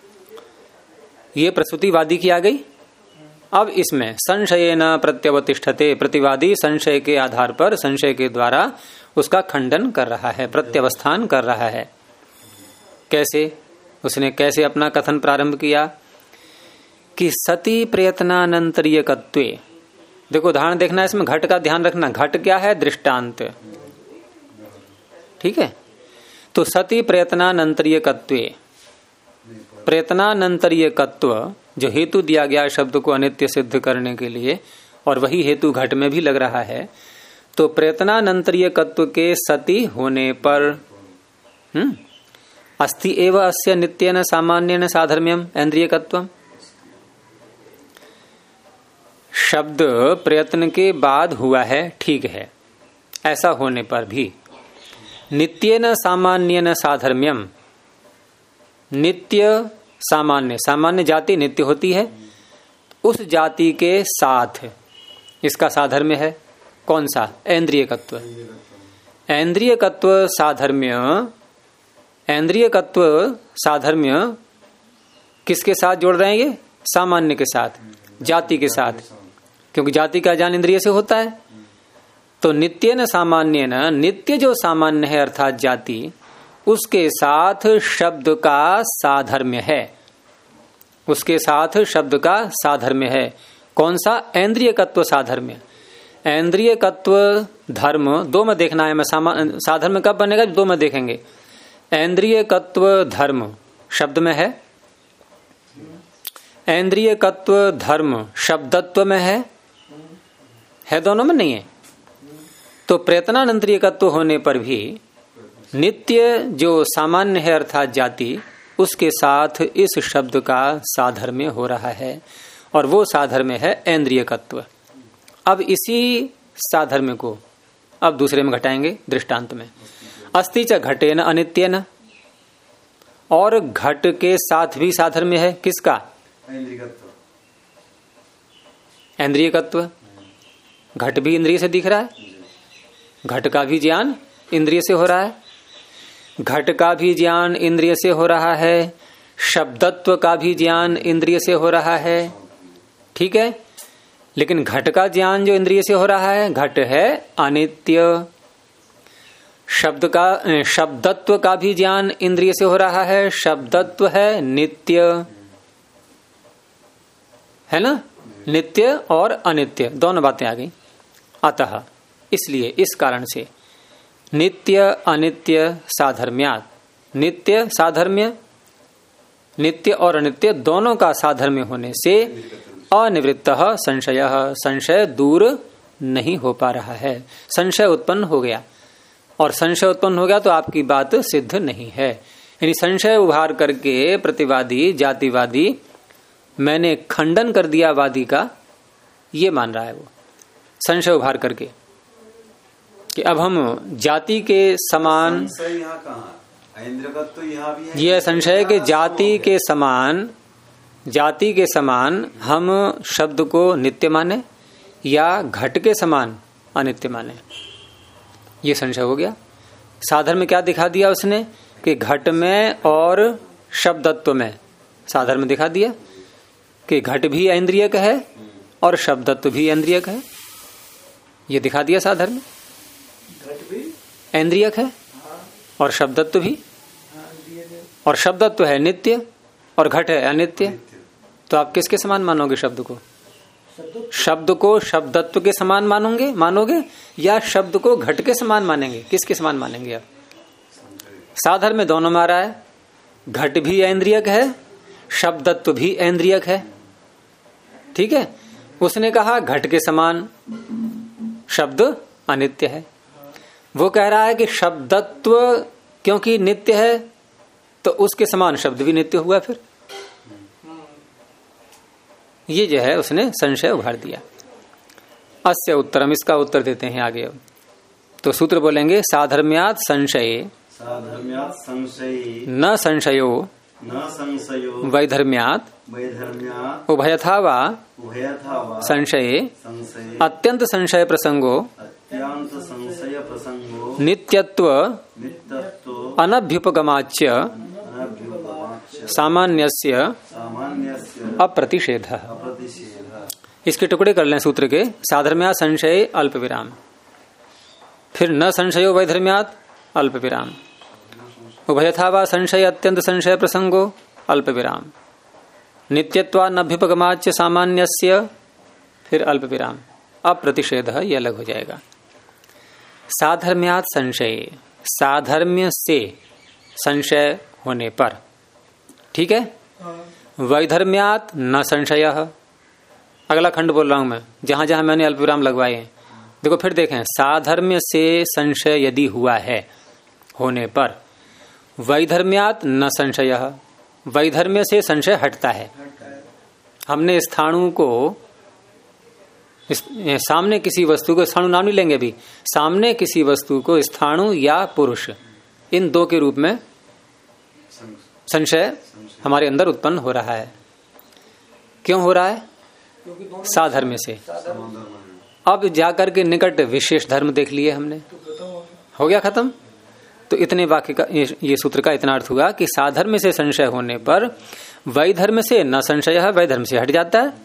Speaker 1: ये प्रस्तुतिवादी की आ गई। अब इसमें संशयेन प्रत्यवतिष्ठते, प्रतिवादी संशय के आधार पर, संशय के द्वारा उसका खंडन कर रहा है, प्रत्यवस्थान कर रहा है। कैसे? उसने कैसे अपना कथन प्रारंभ किया कि सती प्रयत्नानंतरीयकत्वे, देखो उदाहरण देखना, इसमें घट का ध्यान रखना, घट क्या है? दृष्टांत, ठीक है। तो सती प्रयत्नानंतरीयकत्वे, प्रयत्नानंतरीयकत्व जो हेतु दिया गया शब्द को अनित्य सिद्ध करने के लिए, और वही हेतु घट में भी लग रहा है, तो प्रयत्नानंतरीयकत्व के सती होने पर अस्ति एव अस्य नित्येन सामान्येन साधर्म्यम ऐन्द्रियकत्वम, शब्द प्रयत्न के बाद हुआ है, ठीक है, ऐसा होने पर भी नित्येन सामान्येन साधर्म्यम, नित्य सामान्य, सामान्य जाति नित्य होती है, उस जाति के साथ इसका साधर्म्य है, कौन सा? ऐन्द्रियकत्व। ऐन्द्रियकत्व साधर्म्य, ऐन्द्रियकत्व साधर्म्य किसके साथ जोड़ रहे हैं? ये सामान्य के साथ, जाति के साथ, क्योंकि जाति का ज्ञान इंद्रिय से होता है। तो नित्य न सामान्य न, नित्य जो सामान्य है अर्थात जाति, उसके साथ शब्द का साधर्म्य है, उसके साथ शब्द का साधर्म्य है। कौन सा? ऐन्द्रियकत्व साधर्म्य। ऐन्द्रियकत्व धर्म दो में देखना है, मैं साधर्म्य कब बनेगा? दो में देखेंगे। ऐन्द्रियकत्व धर्म शब्द में है, ऐन्द्रियकत्व धर्म शब्दत्व में है दोनों में नहीं है। तो प्रयत्नानंतरीयकत्व होने पर भी नित्य जो सामान्य है अर्थात जाति, उसके साथ इस शब्द का साधर्म्य हो रहा है, और वो साधर्म्य है ऐन्द्रियकत्व। अब इसी साधर्म्य को अब दूसरे में घटाएंगे दृष्टांत में। अस्ति च घटेन अनित्येन, और घट के साथ भी साधर्म्य है, किसका? ऐन्द्रियकत्व। घट भी इंद्रिय से दिख रहा है, घट का भी ज्ञान इंद्रिय से हो रहा है, घट का भी ज्ञान इंद्रिय से हो रहा है, शब्दत्व का भी ज्ञान इंद्रिय से हो रहा है, ठीक है। लेकिन घट का ज्ञान जो इंद्रिय से हो रहा है, घट है अनित्य। शब्द का, शब्दत्व का भी ज्ञान इंद्रिय से हो रहा है, शब्दत्व है नित्य, है ना। नित्य और अनित्य दोनों बातें आ गई। अतः इसलिए इस कारण से नित्य अनित्य साधर्म्यात्, नित्य साधर्म्य, नित्य और अनित्य दोनों का साधर्म्य होने से अनिवृत्त संशय, संशय दूर नहीं हो पा रहा है, संशय उत्पन्न हो गया। और संशय उत्पन्न हो गया तो आपकी बात सिद्ध नहीं है। यानी संशय उभार करके प्रतिवादी, जातिवादी, मैंने खंडन कर दिया वादी का, ये मान रहा है वो, संशय उभार करके कि अब हम जाति के समान, यह संशय के जाति के समान, जाति के समान हम शब्द को नित्य माने या घट के समान अनित्य माने, ये संशय हो गया। साधन में क्या दिखा दिया उसने कि घट में और शब्दत्व में, साधन में दिखा दिया कि घट भी ऐन्द्रियक है और शब्दत्व भी ऐन्द्रियक है, ये दिखा दिया साधन में।
Speaker 3: घट भी
Speaker 1: ऐन्द्रियक है और शब्दत्व भी, और शब्दत्व है नित्य और घट है अनित्य। तो आप किसके समान मानोगे शब्द को? शब्द को शब्दत्व के समान मानोगे या शब्द को घट के समान मानेंगे? किसके समान मानेंगे आप? साधर्म में दोनों में आ रहा है, घट भी ऐन्द्रियक है, शब्दत्व भी ऐन्द्रियक है। ठीक है, उसने कहा घट के समान शब्द अनित्य है। वो कह रहा है कि शब्दत्व क्योंकि नित्य है तो उसके समान शब्द भी नित्य हुआ। फिर ये जो है उसने संशय उभार दिया। अस्य उत्तरम, इसका उत्तर देते हैं आगे। तो सूत्र बोलेंगे साधर्म्यात् संशये न संशयो वैधर्म्यात् उभयथा वा संशये अत्यंत संशय प्रसंगो नित्यत्व अनभ्युपगमाच्य सामान्यस्य अप्रतिषेधः। इसके टुकड़े कर लें सूत्र के। साधर्म्यात् संशय अल्प विराम, फिर न संशयो वैधर्म्यात् अल्प विराम, उभयथा वा संशय अत्यंत संशय प्रसंगो अल्प विराम, नित्यत्वानभ्युपगमाच्य सामान्यस्य, फिर अल्प विराम, अप्रतिषेधः। यह अलग हो जाएगा। साधर्म्यात् संशय, साधर्म्य से संशय होने पर। ठीक है। वैधर्म्यात् न संशयः, अगला खंड बोल रहा हूं मैं, जहां जहां मैंने अल्प विराम लगवाए हैं। देखो फिर देखें, साधर्म्य से संशय यदि हुआ है होने पर, वैधर्म्यात् न संशयः, वैधर्म्य से संशय हटता है। हमने स्थाणु को सामने किसी वस्तु को, स्थाणु नाम नहीं लेंगे अभी, सामने किसी वस्तु को स्थाणु या पुरुष, इन दो के रूप में संशय हमारे अंदर उत्पन्न हो रहा है। क्यों हो रहा है? साधर्म्य से। अब जाकर के निकट विशेष धर्म देख लिए हमने, हो गया खत्म। तो इतने वाक्य का ये सूत्र का इतना अर्थ हुआ कि साधर्म्य से संशय होने पर वैधर्म से न संशय है, वैधर्म से हट जाता है।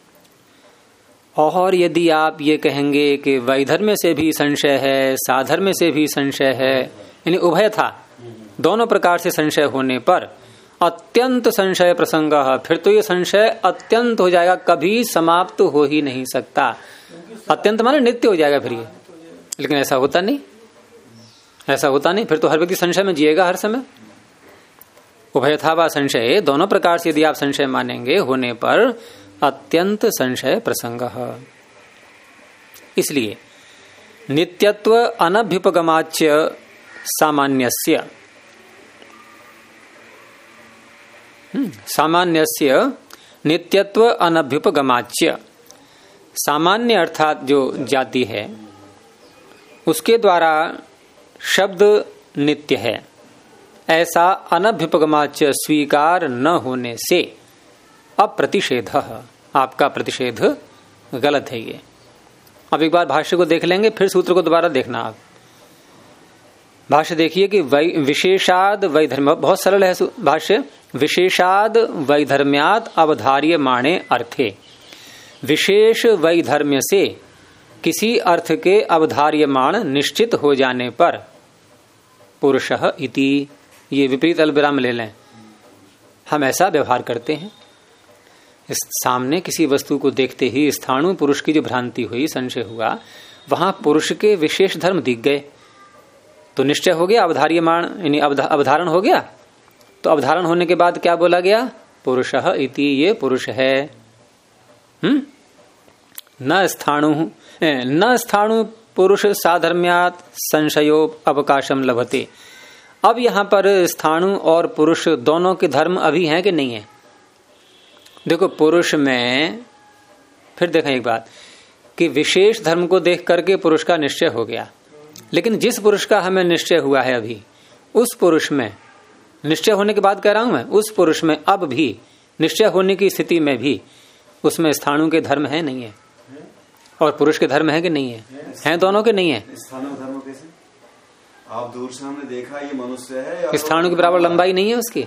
Speaker 1: और यदि आप ये कहेंगे कि वैधर्म्य से भी संशय है, साधर्म्य से भी संशय है, यानी उभय था, दोनों प्रकार से संशय होने पर अत्यंत संशय प्रसंग, फिर तो ये संशय अत्यंत हो जाएगा, कभी समाप्त हो ही नहीं सकता। अत्यंत माने नित्य हो जाएगा फिर ये। लेकिन ऐसा होता नहीं, ऐसा होता नहीं। फिर तो हर व्यक्ति संशय में जिएगा हर समय। उभयथा वा संशय, दोनों प्रकार से यदि आप संशय मानेंगे होने पर अत्यंत संशय प्रसंग। इसलिए नित्यत्व अनभ्युपगमाच्य सामान्यस्य, सामान्यस्य नित्यत्व अनभ्युपगमाच्य, सामान्य अर्थात जो जाति है उसके द्वारा शब्द नित्य है, ऐसा अनभ्युपगमाच्य स्वीकार न होने से अप्रतिषेधः, आपका प्रतिषेध गलत है ये। अब एक बार भाष्य को देख लेंगे, फिर सूत्र को दोबारा देखना आप। भाष्य देखिए कि विशेषाद वैधर्म, बहुत सरल है भाष्य। विशेषाद वैधर्म्यात् अवधार्यमाणे अर्थे, विशेष वैधर्म्य से किसी अर्थ के अवधार्यमाण निश्चित हो जाने पर पुरुषः इति, ये विपरीत अल्पविराम ले लें। हम ऐसा व्यवहार करते हैं, इस सामने किसी वस्तु को देखते ही स्थाणु पुरुष की जो भ्रांति हुई, संशय हुआ, वहां पुरुष के विशेष धर्म दिख गए तो निश्चय हो गया, अवधार्यमाण यानी अवधारण हो गया। तो अवधारण होने के बाद क्या बोला गया? पुरुषः इति, ये पुरुष है। न स्थाणु पुरुष साधर्म्यात् संशयो अवकाशम लभते। अब यहां पर स्थाणु और पुरुष दोनों के धर्म अभी हैं कि नहीं है? देखो पुरुष में, फिर देखें एक बात कि विशेष धर्म को देख करके पुरुष का निश्चय हो गया, लेकिन जिस पुरुष का हमें निश्चय हुआ है अभी, उस पुरुष में निश्चय होने के बाद कह रहा हूं मैं, उस पुरुष में अब भी निश्चय होने की स्थिति में भी उसमें स्थाणु के धर्म है नहीं है, और पुरुष के धर्म है कि नहीं है? हैं दोनों के नहीं है।
Speaker 2: स्थाणु धर्म कैसे? आप दूर से हमने देखा ये मनुष्य है,
Speaker 1: स्थाणु के बराबर लंबाई नहीं है उसकी,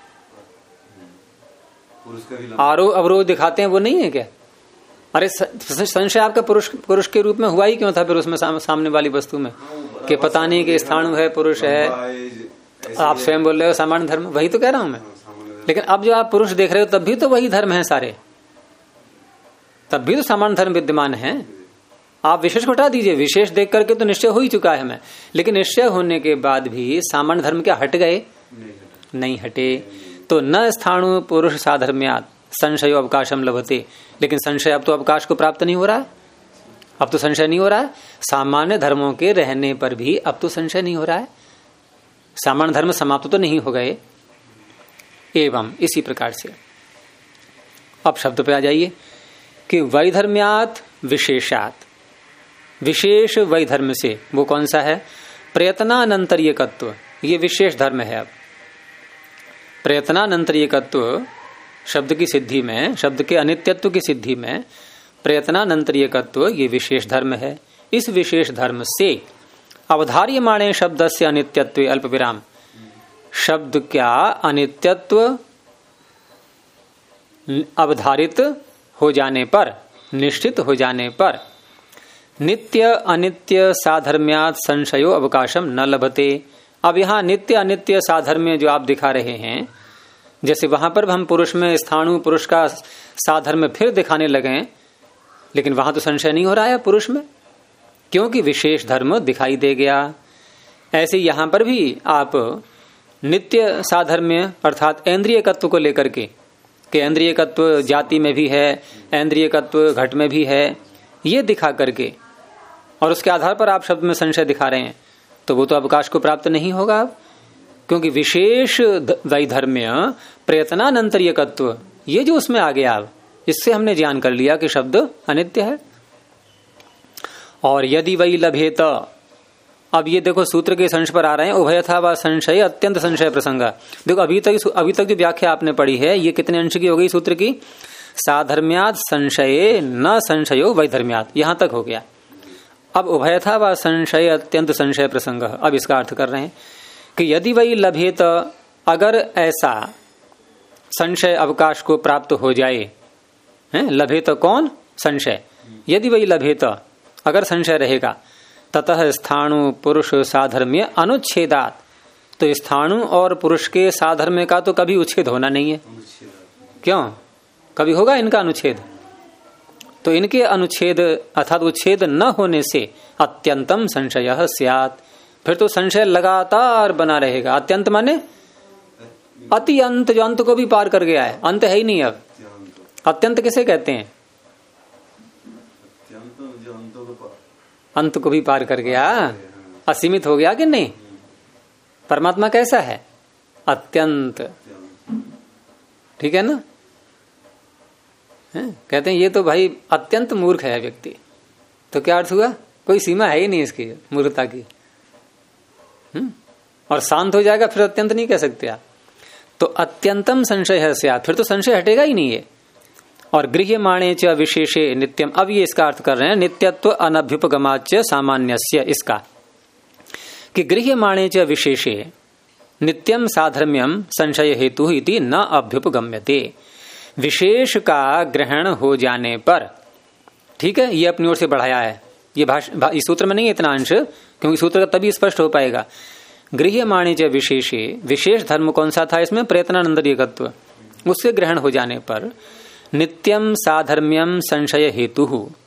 Speaker 2: पुरुष का भी
Speaker 1: आरोह अवरोध दिखाते हैं वो नहीं है क्या? अरे संशय आपका पुरुष के रूप में हुआ ही क्यों था फिर उसमें सामने वाली वस्तु में, कि पता नहीं कि स्थाणु है पुरुष है। आप स्वयं बोल रहे हो सामान्य धर्म, वही तो कह रहा हूं मैं। लेकिन अब जो आप पुरुष देख रहे हो तब भी तो वही धर्म है सारे। तब भी तो सामान्य धर्म विद्यमान है। आप विशेष को हटा दीजिए, विशेष देख करके तो निश्चय हो ही चुका है हमें, लेकिन निश्चय होने के बाद भी सामान्य धर्म क्या हट गए? नहीं हटे। तो न स्थाणु पुरुष साधर्म्यात् संशय अवकाशम लभते, लेकिन संशय अब तो अवकाश को प्राप्त नहीं हो रहा है, अब तो संशय नहीं हो रहा है। सामान्य धर्मों के रहने पर भी अब तो संशय नहीं हो रहा है, सामान्य धर्म समाप्त तो नहीं हो गए। एवं इसी प्रकार से अब शब्द पे आ जाइए कि वैधर्म्यात् विशेषात्, विशेष वैधर्म से वो कौन सा है? प्रयत्नानंतरीयकत्व, ये विशेष धर्म है। अब प्रयत्नानंतरीयकत्व शब्द की सिद्धि में, शब्द के अनित्यत्व की सिद्धि में प्रयत्नानंतरीयकत्व ये विशेष धर्म है। इस विशेष धर्म से अवधार्यमाणे शब्द से अनित्यत्व अल्प विराम, शब्द क्या अनित्यत्व अवधारित हो जाने पर, निश्चित हो जाने पर नित्य अनित्य साधर्म्यात् संशयो अवकाशम न लभते। अब यहाँ नित्य अनित्य साधर्म्य जो आप दिखा रहे हैं, जैसे वहां पर हम पुरुष में स्थाणु पुरुष का साधर्म्य फिर दिखाने लगे, लेकिन वहां तो संशय नहीं हो रहा है पुरुष में, क्योंकि विशेष धर्म दिखाई दे गया। ऐसे यहां पर भी आप नित्य साधर्म्य अर्थात ऐन्द्रियकत्व को लेकर के, कि ऐन्द्रियकत्व जाति में भी है, ऐन्द्रियकत्व घट में भी है, ये दिखा करके और उसके आधार पर आप शब्द में संशय दिखा रहे हैं, तो वो तो अवकाश को प्राप्त नहीं होगा अब, क्योंकि विशेष वैधर्म्य प्रयत्नानंतरीयकत्व ये जो उसमें आ गया, अब इससे हमने ज्ञान कर लिया कि शब्द अनित्य है। और यदि वही लभेत, अब ये देखो सूत्र के संश पर आ रहे हैं, उभयथा व संशय अत्यंत संशय प्रसंग। देखो अभी तक जो व्याख्या आपने पढ़ी है ये कितने अंश की हो गई सूत्र की? साधर्म्यात् संशये न संशयो वैधर्म्यात्, यहां तक हो गया। अब उभयथा व संशय अत्यंत संशय प्रसंग, अब इसका अर्थ कर रहे हैं कि यदि वही लभेत, अगर ऐसा संशय अवकाश को प्राप्त हो जाए, लभेत कौन? संशय। यदि वही लभेत, अगर संशय रहेगा, ततः स्थाणु पुरुष साधर्म्य अनुच्छेदात, तो स्थाणु और पुरुष के साधर्म्य का तो कभी उच्छेद होना नहीं है। क्यों? कभी होगा इनका अनुच्छेद? तो इनके अनुच्छेद अर्थात उच्छेद न होने से अत्यंतम संशय स्यात्, फिर तो संशय लगातार बना रहेगा। अत्यंत माने अति अंत, जो अंत को भी पार कर गया है, अंत है ही नहीं। अब अत्यंत किसे कहते हैं? अंत को भी पार कर गया, असीमित हो गया कि नहीं? परमात्मा कैसा है? अत्यंत, ठीक है ना? कहते हैं ये तो भाई अत्यंत मूर्ख है व्यक्ति, तो क्या अर्थ हुआ? कोई सीमा है ही नहीं इसकी मूर्खता की। और शांत हो जाएगा फिर अत्यंत नहीं कह सकते आप। तो अत्यंतम संशय है स्यात्, फिर तो संशय हटेगा ही नहीं है। और गृह्यमाणे च विशेषे नित्यम, अब ये इसका अर्थ कर रहे हैं नित्यत्व अनभ्युपगमाच्च सामान्यस्य, इसका कि गृह्यमाणे च विशेषे नित्यम साधर्म्यम संशय हेतु इति न अभ्युपगम्यते। विशेष का ग्रहण हो जाने पर, ठीक है, ये अपनी ओर से बढ़ाया है, ये इस सूत्र में नहीं है इतना अंश, क्योंकि सूत्र का तभी स्पष्ट हो पाएगा। गृह्यमाणे च विशेषे, विशेष धर्म कौन सा था इसमें? प्रयत्नानंतरीयकत्व, उससे ग्रहण हो जाने पर नित्यम साधर्म्यम संशय हेतु,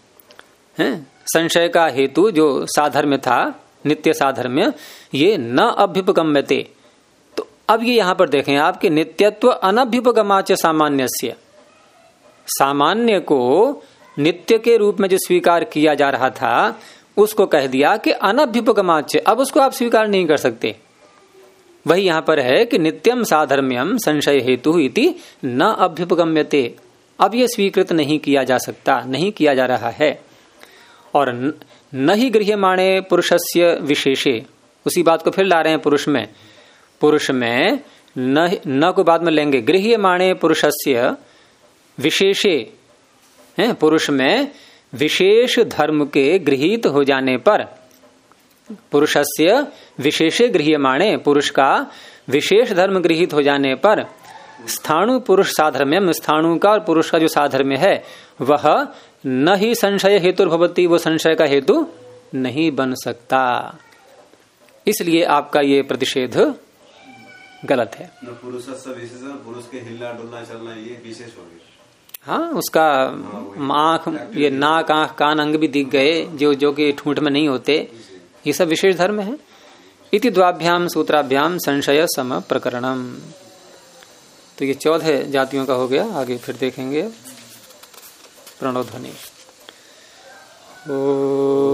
Speaker 1: संशय का हेतु जो साधर्म्य था, नित्य साधर्म्य, ये न अभ्युपगम्यते। तो अब ये यहां पर देखें आपके नित्यत्व अनभ्युपगमाच सामान्यस्य, सामान्य को नित्य के रूप में जो स्वीकार किया जा रहा था उसको कह दिया कि अनभ्युपगमाच, अब उसको आप स्वीकार नहीं कर सकते। वही यहां पर है कि नित्यम साधर्म्यम संशय हेतु इति न अभ्युपगम्यते, अब ये स्वीकृत नहीं किया जा सकता, नहीं किया जा रहा है। और न ही गृह्यमाणे पुरुषस्य विशेषे, उसी बात को फिर ला रहे हैं पुरुष में। पुरुष में न को बाद में लेंगे, गृह्यमाणे पुरुषस्य विशेषे, पुरुष में विशेष धर्म के गृहीत हो जाने पर, पुरुषस्य विशेषे गृह्यमाणे, पुरुष का विशेष धर्म गृहीत हो जाने पर स्थाणु पुरुष साधर्म्यम, स्थाणु का और पुरुष का जो साधर्म्य है वह न ही संशय हेतु भवती, वो संशय का हेतु नहीं बन सकता। इसलिए आपका ये प्रतिषेध गलत है।
Speaker 2: पुरुष से विशेष, पुरुष के हिलना डुलना चलना ये विशेष हो गया।
Speaker 1: हाँ, उसका आंख, ये नाक, आंख, कान, अंग भी दिख गए जो कि ठूंठ में नहीं होते, ये सब विशेष धर्म है। इति द्वाभ्याम सूत्राभ्याम संशय सम प्रकरणम। तो ये 14 जातियों का हो गया। आगे फिर देखेंगे। प्रणव ध्वनि। ओ